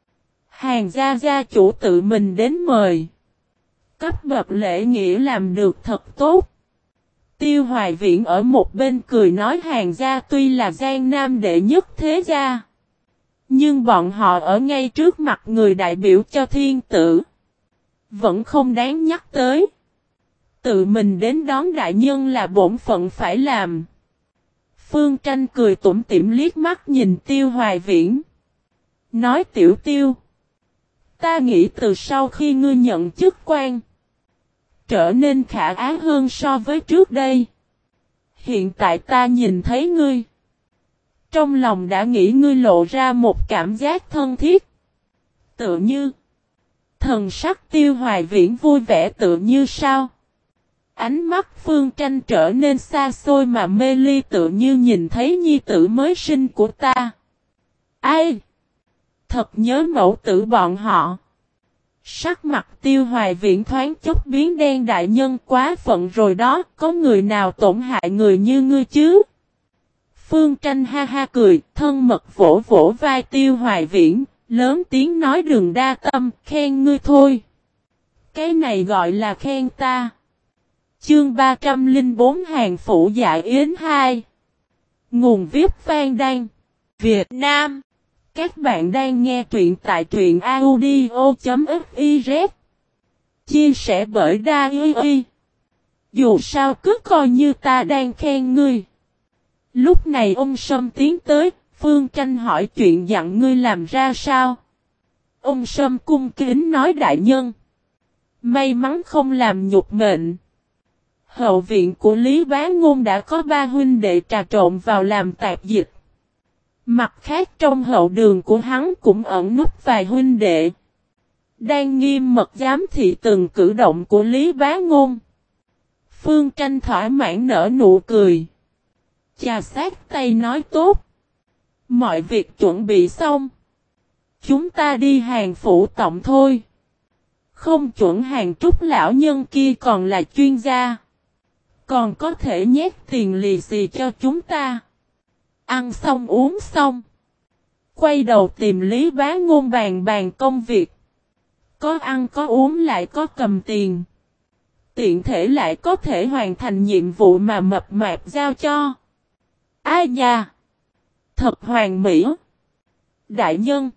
Hàn gia gia chủ tự mình đến mời. Cấp bậc lễ nghĩa làm được thật tốt. Tiêu Hoài Viễn ở một bên cười nói Hàn gia tuy là Giang Nam đệ nhất thế gia. Nhưng bọn họ ở ngay trước mặt người đại biểu cho thiên tử. Vẫn không đáng nhắc tới. Tự mình đến đón đại nhân là bổn phận phải làm. Phương Tranh cười tủm tỉm liếc mắt nhìn Tiêu Hoài Viễn. Nói Tiểu Tiêu. Ta nghĩ từ sau khi ngươi nhận chức quan. Trở nên khả ái hơn so với trước đây. Hiện tại ta nhìn thấy ngươi. Trong lòng đã nghĩ ngươi lộ ra một cảm giác thân thiết. Tự như. Thần sắc Tiêu Hoài Viễn vui vẻ tự như sao. Ánh mắt Phương Tranh trở nên xa xôi mà mê ly tự như nhìn thấy nhi tử mới sinh của ta. Ai? Thật nhớ mẫu tử bọn họ. Sắc mặt Tiêu Hoài Viễn thoáng chốc biến đen đại nhân quá phận rồi đó, có người nào tổn hại người như ngươi chứ? Phương Tranh ha ha cười, thân mật vỗ vỗ vai Tiêu Hoài Viễn, lớn tiếng nói đừng đa tâm, khen ngươi thôi. Cái này gọi là khen ta. Chương 304 Hàn phủ dạ yến 2. Nguồn viết Phan Đăng, Việt Nam. Các bạn đang nghe truyện tại truyện audio.fiz. Chia sẻ bởi Đa-i. Dù sao cứ coi như ta đang khen ngươi. Lúc này ông Sâm tiến tới, Phương Tranh hỏi chuyện dặn ngươi làm ra sao. Ông Sâm cung kính nói đại nhân. May mắn không làm nhục mệnh. Hậu viện của Lý Bá Ngôn đã có 3 huynh đệ trà trộn vào làm tạp dịch. Mặt khác trong hậu đường của hắn cũng ẩn núp vài huynh đệ. Đang nghiêm mật giám thị từng cử động của Lý Bá Ngôn. Phương Tranh thỏa mãn nở nụ cười. Chà sát tay nói tốt. Mọi việc chuẩn bị xong. Chúng ta đi Hàn phủ tổng thôi. Không chuẩn Hàn Trúc lão nhân kia còn là chuyên gia. Còn có thể nhét tiền lì xì cho chúng ta. Ăn xong uống xong. Quay đầu tìm Lý Bá Ngôn bàn công việc. Có ăn có uống lại có cầm tiền. tiện thể lại có thể hoàn thành nhiệm vụ mà mập mạp giao cho. Ai nha! Thật hoàn mỹ! Đại nhân!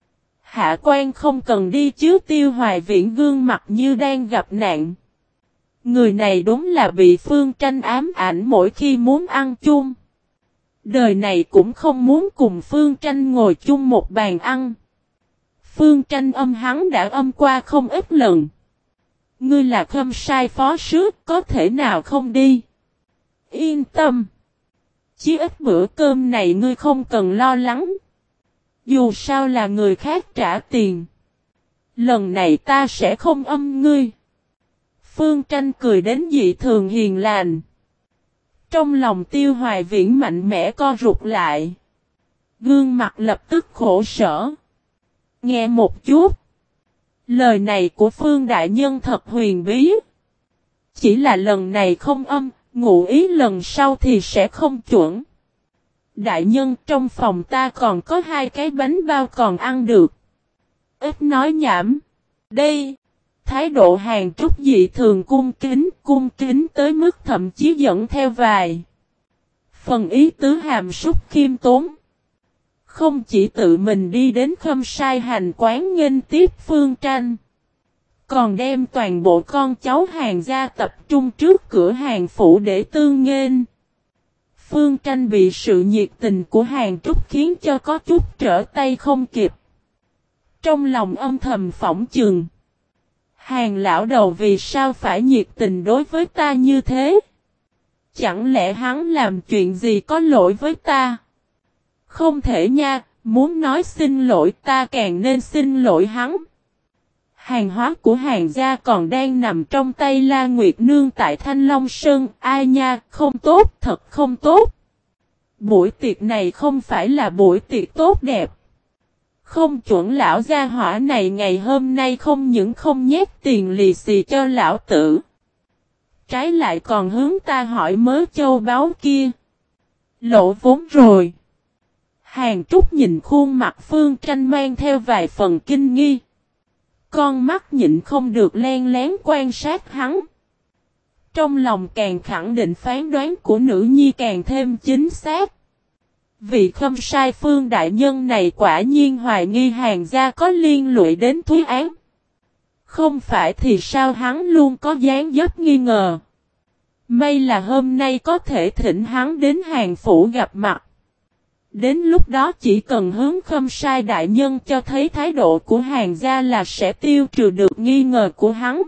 Hạ quan không cần đi chứ. Tiêu Hoài Viễn gương mặt như đang gặp nạn. Người này đúng là bị Phương Tranh ám ảnh mỗi khi muốn ăn chung. Đời này cũng không muốn cùng Phương Tranh ngồi chung một bàn ăn. Phương Tranh âm hắn đã âm qua không ít lần. Ngươi là Khâm Sai phó sứ, có thể nào không đi? Yên tâm. Chí ít bữa cơm này ngươi không cần lo lắng. Dù sao là người khác trả tiền. Lần này ta sẽ không âm ngươi. Phương Tranh cười đến dị thường hiền lành. Trong lòng Tiêu Hoài Viễn mạnh mẽ co rụt lại. Gương mặt lập tức khổ sở. Nghe một chút. Lời này của Phương Đại Nhân thật huyền bí. Chỉ là lần này không âm, ngụ ý lần sau thì sẽ không chuẩn. Đại Nhân, trong phòng ta còn có 2 cái bánh bao còn ăn được. Ít nói nhảm. Đây. Thái độ Hàn Trúc dị thường cung kính tới mức thậm chí dẫn theo vài phần ý tứ hàm súc khiêm tốn. Không chỉ tự mình đi đến Khâm Sai hành quán nghênh tiếp Phương Tranh, còn đem toàn bộ con cháu Hàn gia tập trung trước cửa Hàn phủ để tương nghênh. Phương Tranh bị sự nhiệt tình của Hàn Trúc khiến cho có chút trở tay không kịp. Trong lòng âm thầm phỏng chừng. Hàn lão đầu vì sao phải nhiệt tình đối với ta như thế? Chẳng lẽ hắn làm chuyện gì có lỗi với ta? Không thể nha, muốn nói xin lỗi ta càng nên xin lỗi hắn. Hàng hóa của Hàn gia còn đang nằm trong tay La Nguyệt Nương tại Thanh Long Sơn, ai nha, không tốt, thật không tốt. Buổi tiệc này không phải là buổi tiệc tốt đẹp. Không chuẩn lão gia hỏa này ngày hôm nay không những không nhét tiền lì xì cho lão tử. Trái lại còn hướng ta hỏi mớ châu báu kia. Lộ vốn rồi. Hàn Trúc nhìn khuôn mặt Phương Tranh mang theo vài phần kinh nghi. Con mắt nhịn không được len lén quan sát hắn. Trong lòng càng khẳng định phán đoán của nữ nhi càng thêm chính xác. Vị Khâm Sai Phương đại nhân này quả nhiên hoài nghi Hàn gia có liên lụy đến Thúy Án. Không phải thì sao hắn luôn có dáng dấp nghi ngờ. May là hôm nay có thể thỉnh hắn đến Hàn phủ gặp mặt. Đến lúc đó chỉ cần hướng Khâm Sai đại nhân cho thấy thái độ của Hàn gia là sẽ tiêu trừ được nghi ngờ của hắn.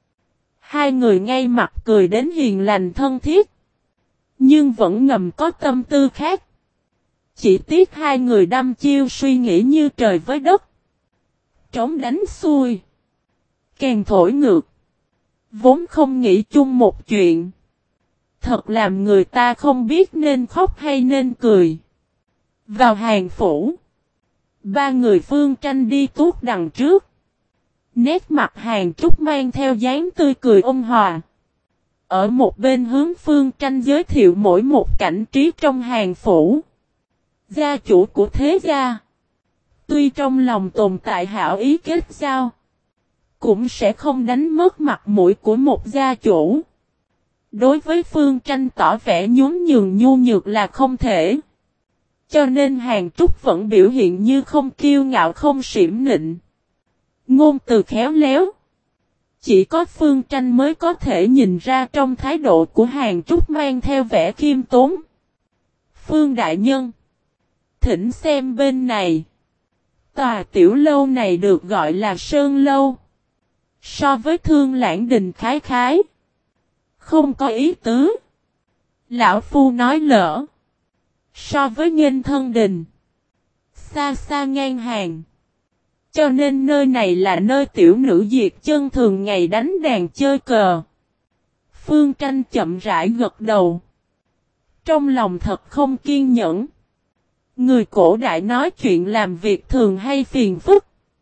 Hai người ngay mặt cười đến hiền lành thân thiết. Nhưng vẫn ngầm có tâm tư khác. Chỉ tiếc hai người đăm chiêu suy nghĩ như trời với đất. Trống đánh xuôi. Càng thổi ngược. Vốn không nghĩ chung một chuyện. Thật làm người ta không biết nên khóc hay nên cười. Vào Hàn phủ. Ba người Phương Tranh đi tuốt đằng trước. Nét mặt Hàn Trúc mang theo dáng tươi cười ôn hòa. Ở một bên hướng Phương Tranh giới thiệu mỗi một cảnh trí trong Hàn phủ. Gia chủ của thế gia. Tuy trong lòng tồn tại hảo ý kết giao. Cũng sẽ không đánh mất mặt mũi của một gia chủ. Đối với Phương Tranh tỏ vẻ nhún nhường nhu nhược là không thể. Cho nên Hàn Trúc vẫn biểu hiện như không kiêu ngạo không xiểm nịnh. Ngôn từ khéo léo. Chỉ có Phương Tranh mới có thể nhìn ra trong thái độ của Hàn Trúc mang theo vẻ khiêm tốn. Phương đại nhân. Thỉnh xem bên này. Tòa tiểu lâu này được gọi là Sơn Lâu. So với Thương Lãng Đình khái khái. Không có ý tứ. Lão Phu nói lỡ. So với Nghênh Thân Đình. Xa xa ngang hàng. Cho nên nơi này là nơi tiểu nữ diệt chân thường ngày đánh đàn chơi cờ. Phương Tranh chậm rãi gật đầu. Trong lòng thật không kiên nhẫn. Người cổ đại nói chuyện làm việc thường hay phiền phức.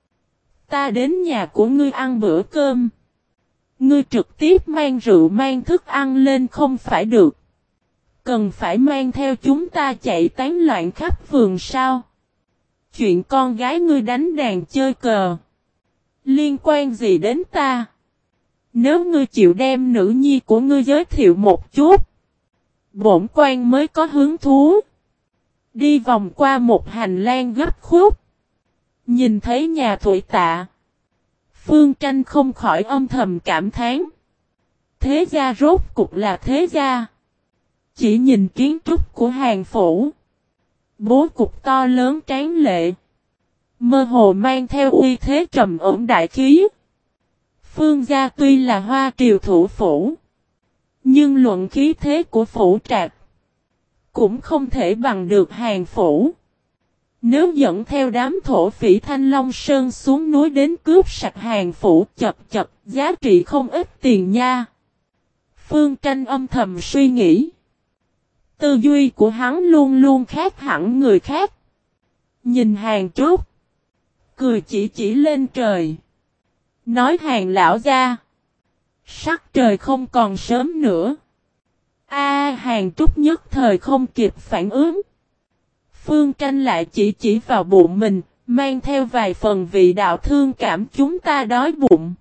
Ta đến nhà của ngươi ăn bữa cơm. Ngươi trực tiếp mang rượu mang thức ăn lên không phải được. Cần phải mang theo chúng ta chạy tán loạn khắp vườn sao. Chuyện con gái ngươi đánh đàn chơi cờ. Liên quan gì đến ta? Nếu ngươi chịu đem nữ nhi của ngươi giới thiệu một chút, bổn quan mới có hứng thú. Đi vòng qua một hành lang gấp khúc. Nhìn thấy nhà Thụy Tạ. Phương Tranh không khỏi âm thầm cảm thán. Thế gia rốt cục là thế gia. Chỉ nhìn kiến trúc của hàng phủ. Bố cục to lớn tráng lệ. Mơ hồ mang theo uy thế trầm ổn đại khí. Phương gia tuy là Hoa Triều thủ phủ. Nhưng luận khí thế của phủ trạc. Cũng không thể bằng được hàng phủ. Nếu dẫn theo đám thổ phỉ Thanh Long Sơn xuống núi đến cướp sạch hàng phủ chập chập, giá trị không ít tiền nha. Phương Tranh âm thầm suy nghĩ. Tư duy của hắn luôn luôn khác hẳn người khác. Nhìn Hàng Trúc. Cười chỉ lên trời. Nói Hàng lão gia. Sắc trời không còn sớm nữa. Hàng Trúc nhất thời không kịp phản ứng. Phương Tranh lại chỉ vào bụng mình, mang theo vài phần vị đạo thương cảm chúng ta đói bụng.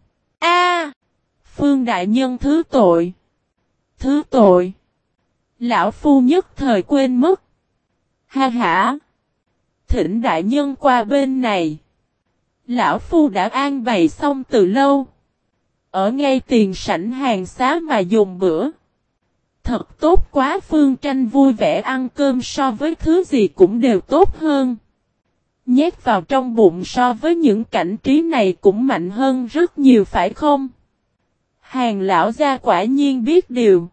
Phương đại nhân thứ tội. Thứ tội. Lão phu nhất thời quên mất. Ha ha. Thỉnh đại nhân qua bên này. Lão phu đã an bày xong từ lâu. Ở ngay tiền sảnh hàng xá mà dùng bữa. Thật tốt quá. Phương Tranh vui vẻ ăn cơm so với thứ gì cũng đều tốt hơn. Nhét vào trong bụng so với những cảnh trí này cũng mạnh hơn rất nhiều phải không? Hàng lão gia quả nhiên biết điều.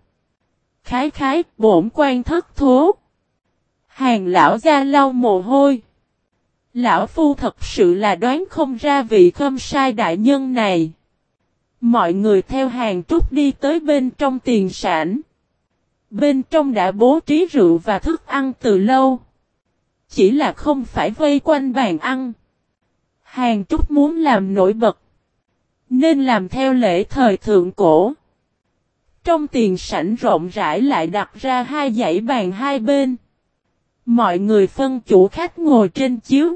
Khái bổn quan thất thố. Hàng lão gia lau mồ hôi. Lão phu thật sự là đoán không ra vị Khâm Sai đại nhân này. Mọi người theo Hàng Trúc đi tới bên trong tiền sảnh. Bên trong đã bố trí rượu và thức ăn từ lâu. Chỉ là không phải vây quanh bàn ăn. Hàng Trúc muốn làm nổi bật. Nên làm theo lễ thời thượng cổ. Trong tiền sảnh rộng rãi lại đặt ra hai dãy bàn hai bên. Mọi người phân chủ khách ngồi trên chiếu.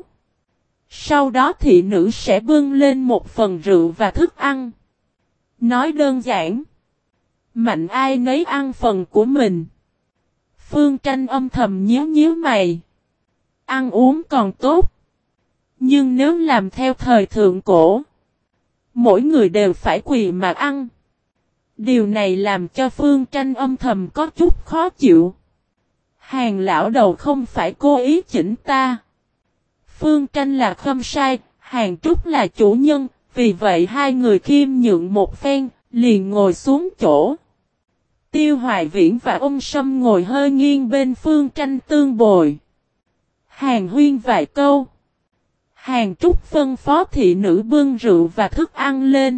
Sau đó thị nữ sẽ bưng lên một phần rượu và thức ăn. Nói đơn giản. Mạnh ai nấy ăn phần của mình. Phương Tranh âm thầm nhíu mày. Ăn uống còn tốt. Nhưng nếu làm theo thời thượng cổ. Mỗi người đều phải quỳ mà ăn. Điều này làm cho Phương Tranh âm thầm có chút khó chịu. Hàng lão đầu không phải cố ý chỉnh ta. Phương Tranh là Khâm Sai, Hàng Trúc là chủ nhân, vì vậy hai người khiêm nhượng một phen, liền ngồi xuống chỗ. Tiêu Hoài Viễn và ông Sâm ngồi hơi nghiêng bên Phương Tranh tương bồi. Hàng huyên vài câu. Hàng Trúc phân phó thị nữ bưng rượu và thức ăn lên.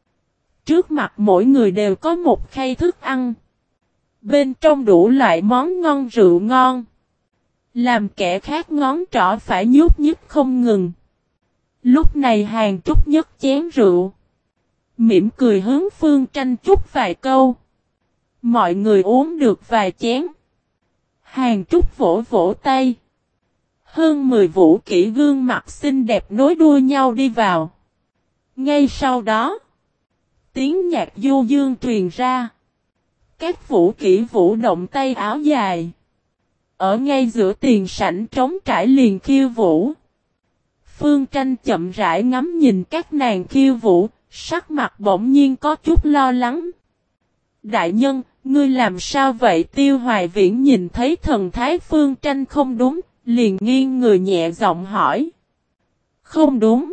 Trước mặt mỗi người đều có một khay thức ăn. Bên trong đủ loại món ngon rượu ngon. Làm kẻ khác ngón trỏ phải nhúc nhích không ngừng. Lúc này Hàng Trúc nhấc chén rượu. Mỉm cười hướng Phương Tranh chúc vài câu. Mọi người uống được vài chén. Hàng Trúc vỗ vỗ tay. Hơn 10 vũ kỹ gương mặt xinh đẹp nối đuôi nhau đi vào. Ngay sau đó, tiếng nhạc du dương truyền ra. Các vũ kỹ vũ động tay áo dài. Ở ngay giữa tiền sảnh trống trải liền khiêu vũ. Phương Tranh chậm rãi ngắm nhìn các nàng khiêu vũ, sắc mặt bỗng nhiên có chút lo lắng. Đại nhân, ngươi làm sao vậy? Tiêu Hoài Viễn nhìn thấy thần thái Phương Tranh không đúng, liền nghiêng người nhẹ giọng hỏi. Không đúng.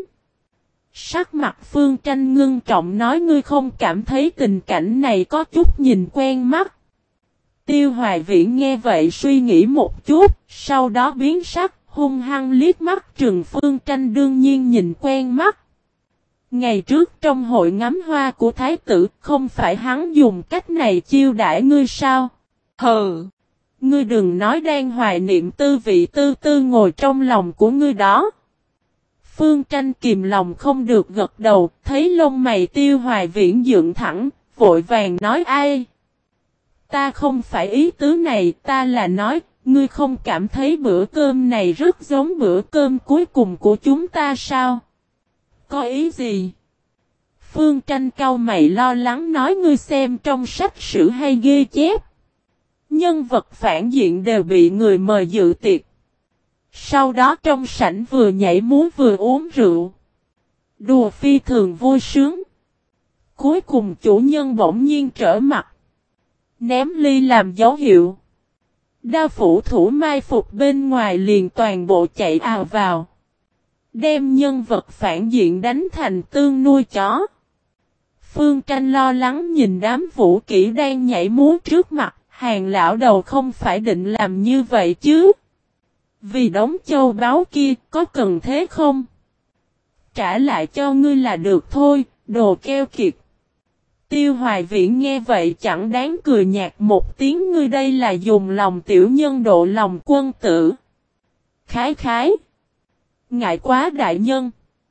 Sắc mặt Phương Tranh ngưng trọng nói ngươi không cảm thấy tình cảnh này có chút nhìn quen mắt. Tiêu Hoài Viễn nghe vậy suy nghĩ một chút, sau đó biến sắc, hung hăng liếc mắt trừng Phương Tranh đương nhiên nhìn quen mắt. Ngày trước trong hội ngắm hoa của Thái tử, không phải hắn dùng cách này chiêu đãi ngươi sao? Hừ! Ngươi đừng nói đang hoài niệm tư vị tư tư ngồi trong lòng của ngươi đó. Phương Tranh kìm lòng không được gật đầu, thấy lông mày Tiêu Hoài Viễn dựng thẳng, vội vàng nói ai? Ta không phải ý tứ này, ta là nói, ngươi không cảm thấy bữa cơm này rất giống bữa cơm cuối cùng của chúng ta sao? Có ý gì? Phương Tranh cau mày lo lắng nói ngươi xem trong sách sử hay ghi chép. Nhân vật phản diện đều bị người mời dự tiệc. Sau đó trong sảnh vừa nhảy múa vừa uống rượu. Đùa phi thường vui sướng. Cuối cùng chủ nhân bỗng nhiên trở mặt. Ném ly làm dấu hiệu. Đao phủ thủ mai phục bên ngoài liền toàn bộ chạy ào vào. Đem nhân vật phản diện đánh thành tương nuôi chó. Phương Tranh lo lắng nhìn đám vũ kỹ đang nhảy múa trước mặt. Hàng lão đầu không phải định làm như vậy chứ. Vì đống châu báu kia có cần thế không? Trả lại cho ngươi là được thôi, đồ keo kiệt. Tiêu Hoài Viễn nghe vậy chẳng đáng cười nhạt một tiếng ngươi đây là dùng lòng tiểu nhân độ lòng quân tử. Khái khái. Ngại quá đại nhân.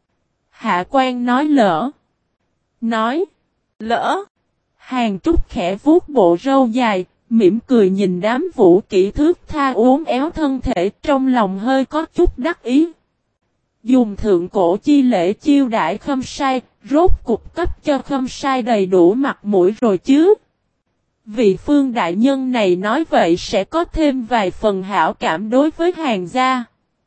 Hạ quan nói lỡ. Nói. Lỡ. Hàng Trúc khẽ vuốt bộ râu dài, mỉm cười nhìn đám vũ kỹ thước tha uốn éo thân thể trong lòng hơi có chút đắc ý. Dùng thượng cổ chi lễ chiêu đãi Khâm Sai, rốt cục cấp cho Khâm Sai đầy đủ mặt mũi rồi chứ. Vị Phương đại nhân này nói vậy sẽ có thêm vài phần hảo cảm đối với Hàng gia.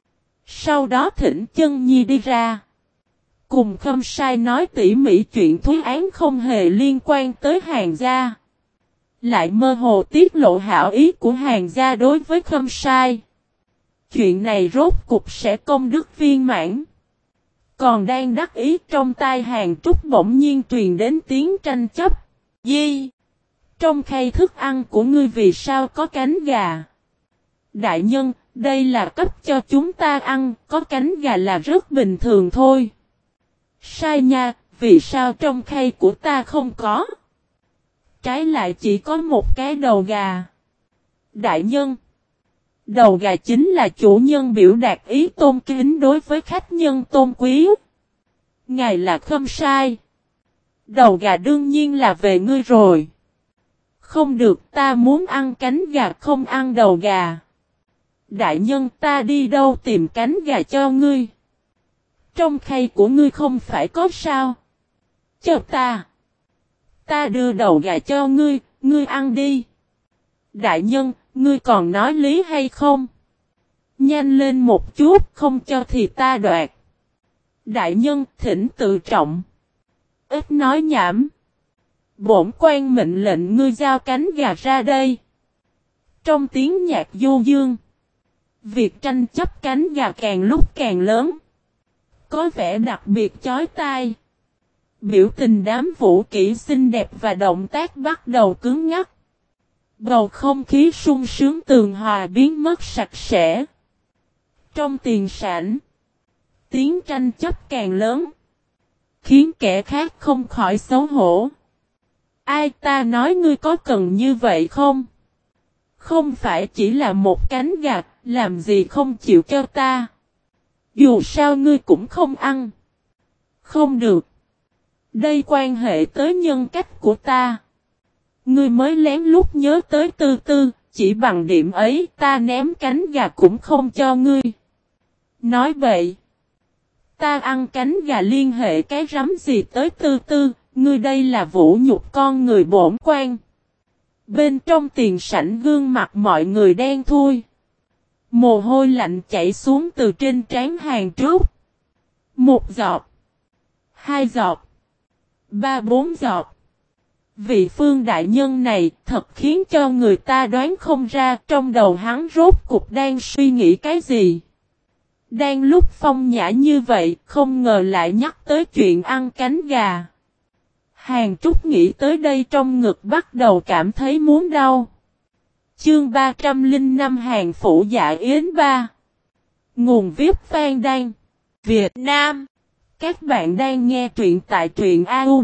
Sau đó thỉnh Chân Nhi đi ra. Cùng Khâm Sai nói tỉ mỉ chuyện thúy án không hề liên quan tới Hàng gia. Lại mơ hồ tiết lộ hảo ý của Hàng gia đối với Khâm Sai. Chuyện này rốt cục sẽ công đức viên mãn. Còn đang đắc ý trong tai Hàng Trúc bỗng nhiên truyền đến tiếng tranh chấp. Di! Trong khay thức ăn của ngươi vì sao có cánh gà? Đại nhân, đây là cấp cho chúng ta ăn, có cánh gà là rất bình thường thôi. Sai nha, vì sao trong khay của ta không có? Trái lại chỉ có một cái đầu gà. Đại nhân! Đầu gà chính là chủ nhân biểu đạt ý tôn kính đối với khách nhân tôn quý. Ngài là Khâm Sai. Đầu gà đương nhiên là về ngươi rồi. Không được, ta muốn ăn cánh gà không ăn đầu gà. Đại nhân, ta đi đâu tìm cánh gà cho ngươi? Trong khay của ngươi không phải có sao? Cho ta. Ta đưa đầu gà cho ngươi, ngươi ăn đi. Đại nhân, ngươi còn nói lý hay không? Nhanh lên một chút, không cho thì ta đoạt. Đại nhân, thỉnh tự trọng. Ít nói nhảm. Bổn quan mệnh lệnh ngươi giao cánh gà ra đây. Trong tiếng nhạc du dương, việc tranh chấp cánh gà càng lúc càng lớn. Có vẻ đặc biệt chói tai. Biểu tình đám vũ kỹ xinh đẹp và động tác bắt đầu cứng ngắc. Bầu không khí sung sướng tường hòa biến mất sạch sẽ. Trong tiền sảnh, tiếng tranh chấp càng lớn, khiến kẻ khác không khỏi xấu hổ. Ai ta nói ngươi có cần như vậy không? Không phải chỉ là một cánh gà, làm gì không chịu cho ta? Dù sao ngươi cũng không ăn. Không được. Đây quan hệ tới nhân cách của ta. Ngươi mới lén lút nhớ tới Tư Tư, chỉ bằng điểm ấy ta ném cánh gà cũng không cho ngươi. Nói vậy, ta ăn cánh gà liên hệ cái rắm gì tới Tư Tư, ngươi đây là vũ nhục con người bổn quan. Bên trong tiền sảnh gương mặt mọi người đen thui. Mồ hôi lạnh chảy xuống từ trên trán Hàng Trúc. 1 giọt, 2 giọt, 3-4 giọt. Vị Phương đại nhân này thật khiến cho người ta đoán không ra trong đầu hắn rốt cục đang suy nghĩ cái gì. Đang lúc phong nhã như vậy, không ngờ lại nhắc tới chuyện ăn cánh gà. Hàng Trúc nghĩ tới đây trong ngực bắt đầu cảm thấy muốn đau. Chương 305 Hàng Phủ Dạ Yến 3. Nguồn viết Phan Đăng, Việt Nam. Các bạn đang nghe truyện tại truyện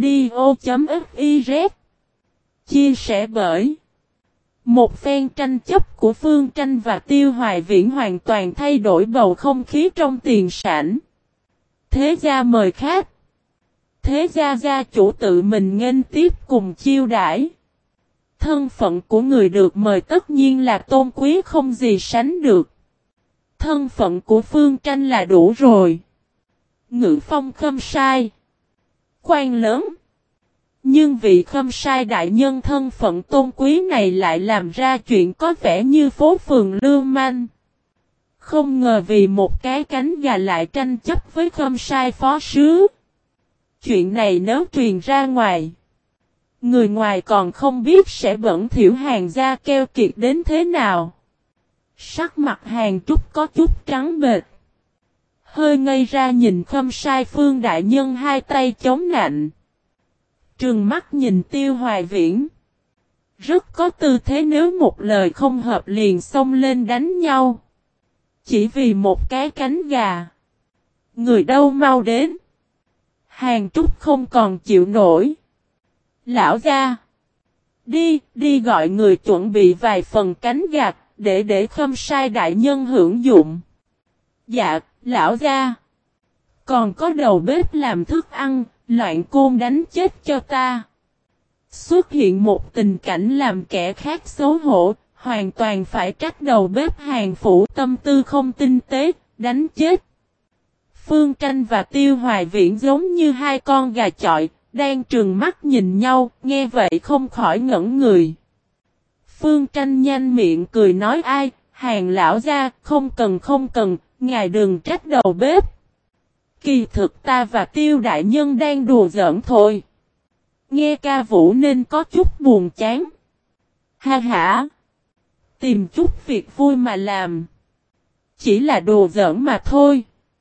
audio.fiz. Chia sẻ bởi một phen tranh chấp của Phương Tranh và Tiêu Hoài Viễn hoàn toàn thay đổi bầu không khí trong tiền sảnh. Thế gia mời khách. Thế gia gia chủ tự mình nghênh tiếp cùng chiêu đãi. Thân phận của người được mời tất nhiên là tôn quý không gì sánh được. Thân phận của Phương Tranh là đủ rồi. Ngự phong Khâm Sai. Quan lớn. Nhưng vị khâm sai đại nhân thân phận tôn quý này lại làm ra chuyện có vẻ như phố phường lưu manh. Không ngờ vì một cái cánh gà lại tranh chấp với khâm sai phó sứ. Chuyện này nếu truyền ra ngoài, người ngoài còn không biết sẽ bẩn thỉu Hàn gia keo kiệt đến thế nào. Sắc mặt Hàn Trúc có chút trắng bệch. Hơi ngây ra nhìn khâm sai Phương đại nhân hai tay chống nạnh. Trừng mắt nhìn Tiêu Hoài Viễn. Rất có tư thế nếu một lời không hợp liền xông lên đánh nhau. Chỉ vì một cái cánh gà. Người đâu mau đến. Hàn Trúc không còn chịu nổi. Lão gia. Đi gọi người chuẩn bị vài phần cánh gà, để khâm sai đại nhân hưởng dụng. Dạ, lão gia. Còn có đầu bếp làm thức ăn, loạn côn đánh chết cho ta. Xuất hiện một tình cảnh làm kẻ khác xấu hổ, hoàn toàn phải trách đầu bếp Hàn phủ tâm tư không tinh tế, đánh chết. Phương Tranh và Tiêu Hoài Viễn giống như hai con gà chọi, đang trừng mắt nhìn nhau, nghe vậy không khỏi ngẩn người. Phương Tranh nhanh miệng cười nói ai, Hàn lão gia, không cần, ngài đừng trách đầu bếp. Kỳ thực ta và Tiêu đại nhân đang đùa giỡn thôi. Nghe ca vũ nên có chút buồn chán. Ha ha. Tìm chút việc vui mà làm. Chỉ là đùa giỡn mà thôi.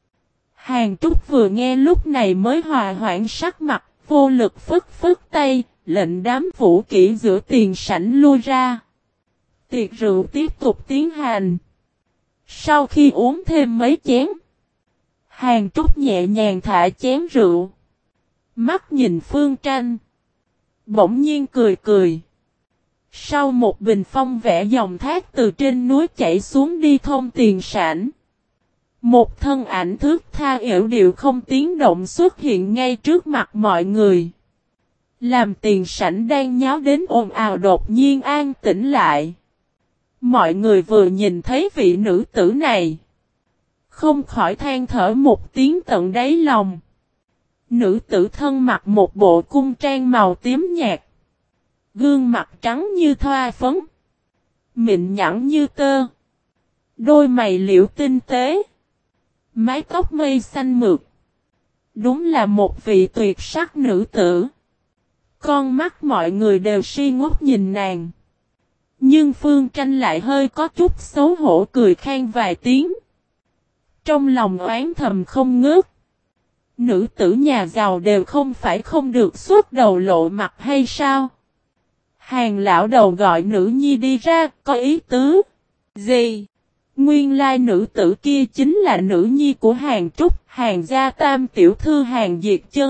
Hàn Trúc vừa nghe lúc này mới hòa hoãn sắc mặt, vô lực phất tay, lệnh đám vũ kỹ giữa tiền sảnh lui ra. Tiệc rượu tiếp tục tiến hành. Sau khi uống thêm mấy chén, Hàn Trúc nhẹ nhàng thả chén rượu. Mắt nhìn Phương Tranh. Bỗng nhiên cười. Sau một bình phong vẽ dòng thác từ trên núi chảy xuống đi thông tiền sảnh. Một thân ảnh thước tha yểu điệu không tiếng động xuất hiện ngay trước mặt mọi người. Làm tiền sảnh đang nháo đến ồn ào đột nhiên an tĩnh lại. Mọi người vừa nhìn thấy vị nữ tử này, không khỏi than thở một tiếng tận đáy lòng. Nữ tử thân mặc một bộ cung trang màu tím nhạt. Gương mặt trắng như thoa phấn. Mịn nhẵn như tơ. Đôi mày liễu tinh tế. Mái tóc mây xanh mượt. Đúng là một vị tuyệt sắc nữ tử. Con mắt mọi người đều si ngốc nhìn nàng. Nhưng Phương Tranh lại hơi có chút xấu hổ cười khan vài tiếng. Trong lòng oán thầm không ngớt. Nữ tử nhà giàu đều không phải không được suốt đầu lộ mặt hay sao? Hàn lão đầu gọi nữ nhi đi ra, có ý tứ. Gì? Nguyên lai nữ tử kia chính là nữ nhi của Hàn Trúc, Hàn gia tam tiểu thư Hàn Diệt Chân.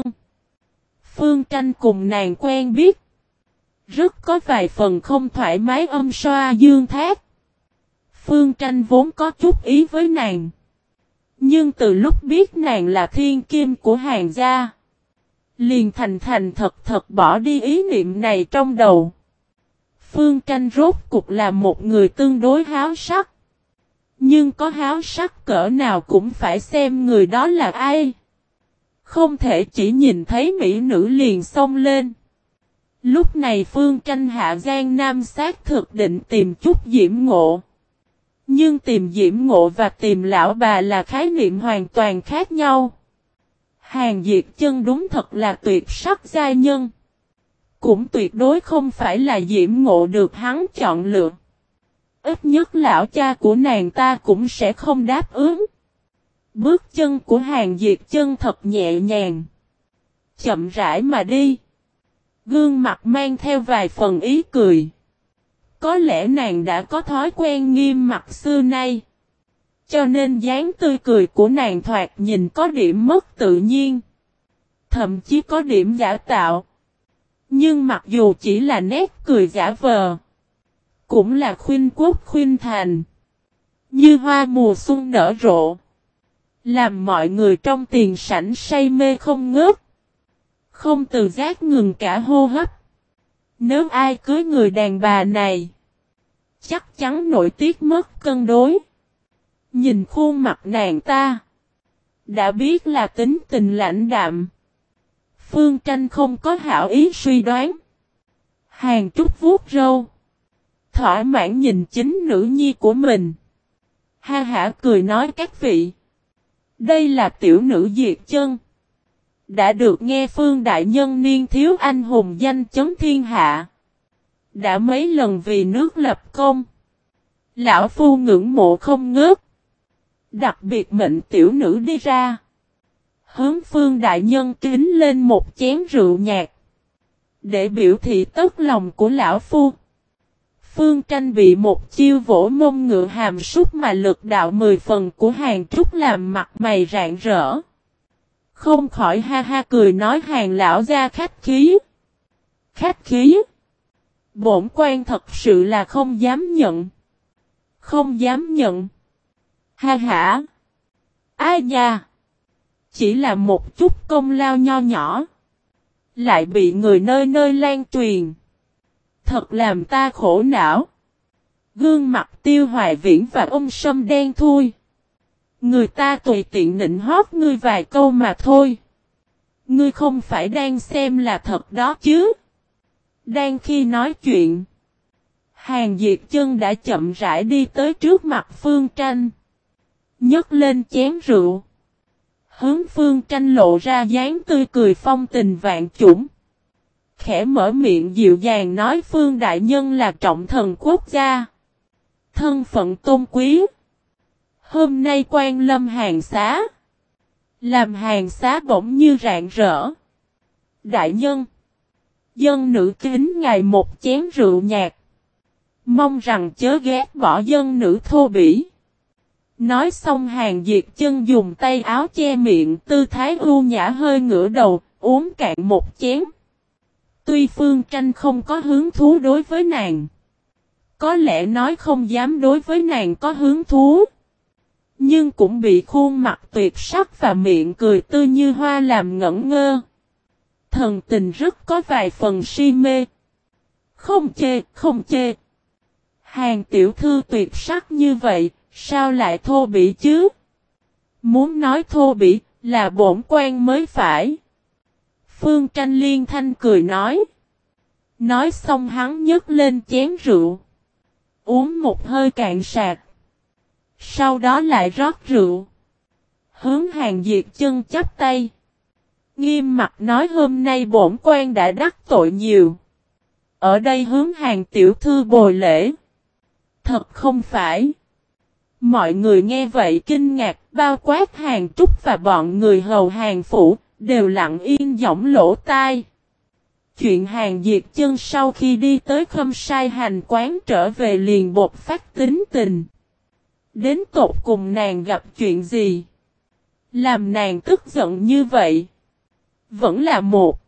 Phương Tranh cùng nàng quen biết. Rất có vài phần không thoải mái âm xoa dương thác. Phương Tranh vốn có chút ý với nàng. Nhưng từ lúc biết nàng là thiên kim của Hàn gia, liền thành thật bỏ đi ý niệm này trong đầu. Phương Tranh rốt cục là một người tương đối háo sắc. Nhưng có háo sắc cỡ nào cũng phải xem người đó là ai. Không thể chỉ nhìn thấy mỹ nữ liền xông lên. Lúc này Phương Tranh hạ Giang Nam xác thực định tìm chút diễm ngộ. Nhưng tìm diễm ngộ và tìm lão bà là khái niệm hoàn toàn khác nhau. Hàn Diệt Chân đúng thật là tuyệt sắc giai nhân. Cũng tuyệt đối không phải là diễm ngộ được hắn chọn lựa. Ít nhất lão cha của nàng ta cũng sẽ không đáp ứng. Bước chân của Hàn Diệt Chân thật nhẹ nhàng. Chậm rãi mà đi. Gương mặt mang theo vài phần ý cười. Có lẽ nàng đã có thói quen nghiêm mặt xưa nay. Cho nên dáng tươi cười của nàng thoạt nhìn có điểm mất tự nhiên. Thậm chí có điểm giả tạo. Nhưng mặc dù chỉ là nét cười giả vờ, cũng là khuynh quốc khuynh thành. Như hoa mùa xuân nở rộ. Làm mọi người trong tiền sảnh say mê không ngớt. Không tự giác ngừng cả hô hấp. Nếu ai cưới người đàn bà này, chắc chắn nổi tiếc mất cân đối. Nhìn khuôn mặt nàng ta, đã biết là tính tình lãnh đạm. Phương Tranh không có hảo ý suy đoán. Hàng Trúc vuốt râu. Thỏa mãn nhìn chính nữ nhi của mình. Ha hả cười nói các vị. Đây là tiểu nữ Diệt Chân. Đã được nghe Phương Đại Nhân niên thiếu anh hùng danh chấn thiên hạ. Đã mấy lần vì nước lập công. Lão Phu ngưỡng mộ không ngớt. Đặc biệt mệnh tiểu nữ đi ra. Hướng Phương Đại Nhân kính lên một chén rượu nhạt. Để biểu thị tất lòng của Lão Phu. Phương Tranh bị một chiêu vỗ mông ngựa hàm súc mà lực đạo 10 phần của Hàng Trúc làm mặt mày rạng rỡ. Không khỏi ha ha cười nói Hàng lão gia khách khí. Khách khí. Bổn quan thật sự là không dám nhận. Không dám nhận. Ha hả. Ai nha. Chỉ là một chút công lao nho nhỏ. Lại bị người nơi nơi lan truyền. Thật làm ta khổ não. Gương mặt Tiêu Hoài Viễn và ông Sâm đen thui. Người ta tùy tiện nịnh hót ngươi vài câu mà thôi. Ngươi không phải đang xem là thật đó chứ. Đang khi nói chuyện. Hàng Diệt Chân đã chậm rãi đi tới trước mặt Phương Tranh. Nhấc lên chén rượu. Hướng Phương Tranh lộ ra dáng tươi cười phong tình vạn chủng. Khẽ mở miệng dịu dàng nói Phương Đại Nhân là trọng thần quốc gia. Thân phận tôn quý. Hôm nay quan lâm hàng xá. Làm hàng xá bỗng như rạng rỡ. Đại Nhân. Dân nữ kính ngài một chén rượu nhạt. Mong rằng chớ ghét bỏ dân nữ thô bỉ. Nói xong Hàng Diệt Chân dùng tay áo che miệng tư thái ưu nhã hơi ngửa đầu uống cạn một chén. Tuy Phương Tranh không có hứng thú đối với nàng. Có lẽ nói không dám đối với nàng có hứng thú. Nhưng cũng bị khuôn mặt tuyệt sắc và miệng cười tươi như hoa làm ngẩn ngơ. Thần tình rất có vài phần si mê. Không chê, không chê. Hàng tiểu thư tuyệt sắc như vậy, sao lại thô bỉ chứ? Muốn nói thô bỉ, là bổn quan mới phải. Phương Tranh liên thanh cười nói. Nói xong hắn nhấc lên chén rượu. Uống một hơi cạn sạc. Sau đó lại rót rượu. Hướng Hàng Diệt Chân chắp tay. Nghiêm mặt nói hôm nay bổn quan đã đắc tội nhiều. Ở đây hướng Hàng tiểu thư bồi lễ. Thật không phải. Mọi người nghe vậy kinh ngạc, bao quát Hàng Trúc và bọn người hầu Hàng phủ, đều lặng yên giọng lỗ tai. Chuyện Hàng Diệt Chân sau khi đi tới Khâm Sai Hành quán trở về liền bột phát tính tình. Đến tột cùng nàng gặp chuyện gì? Làm nàng tức giận như vậy? Vẫn là một.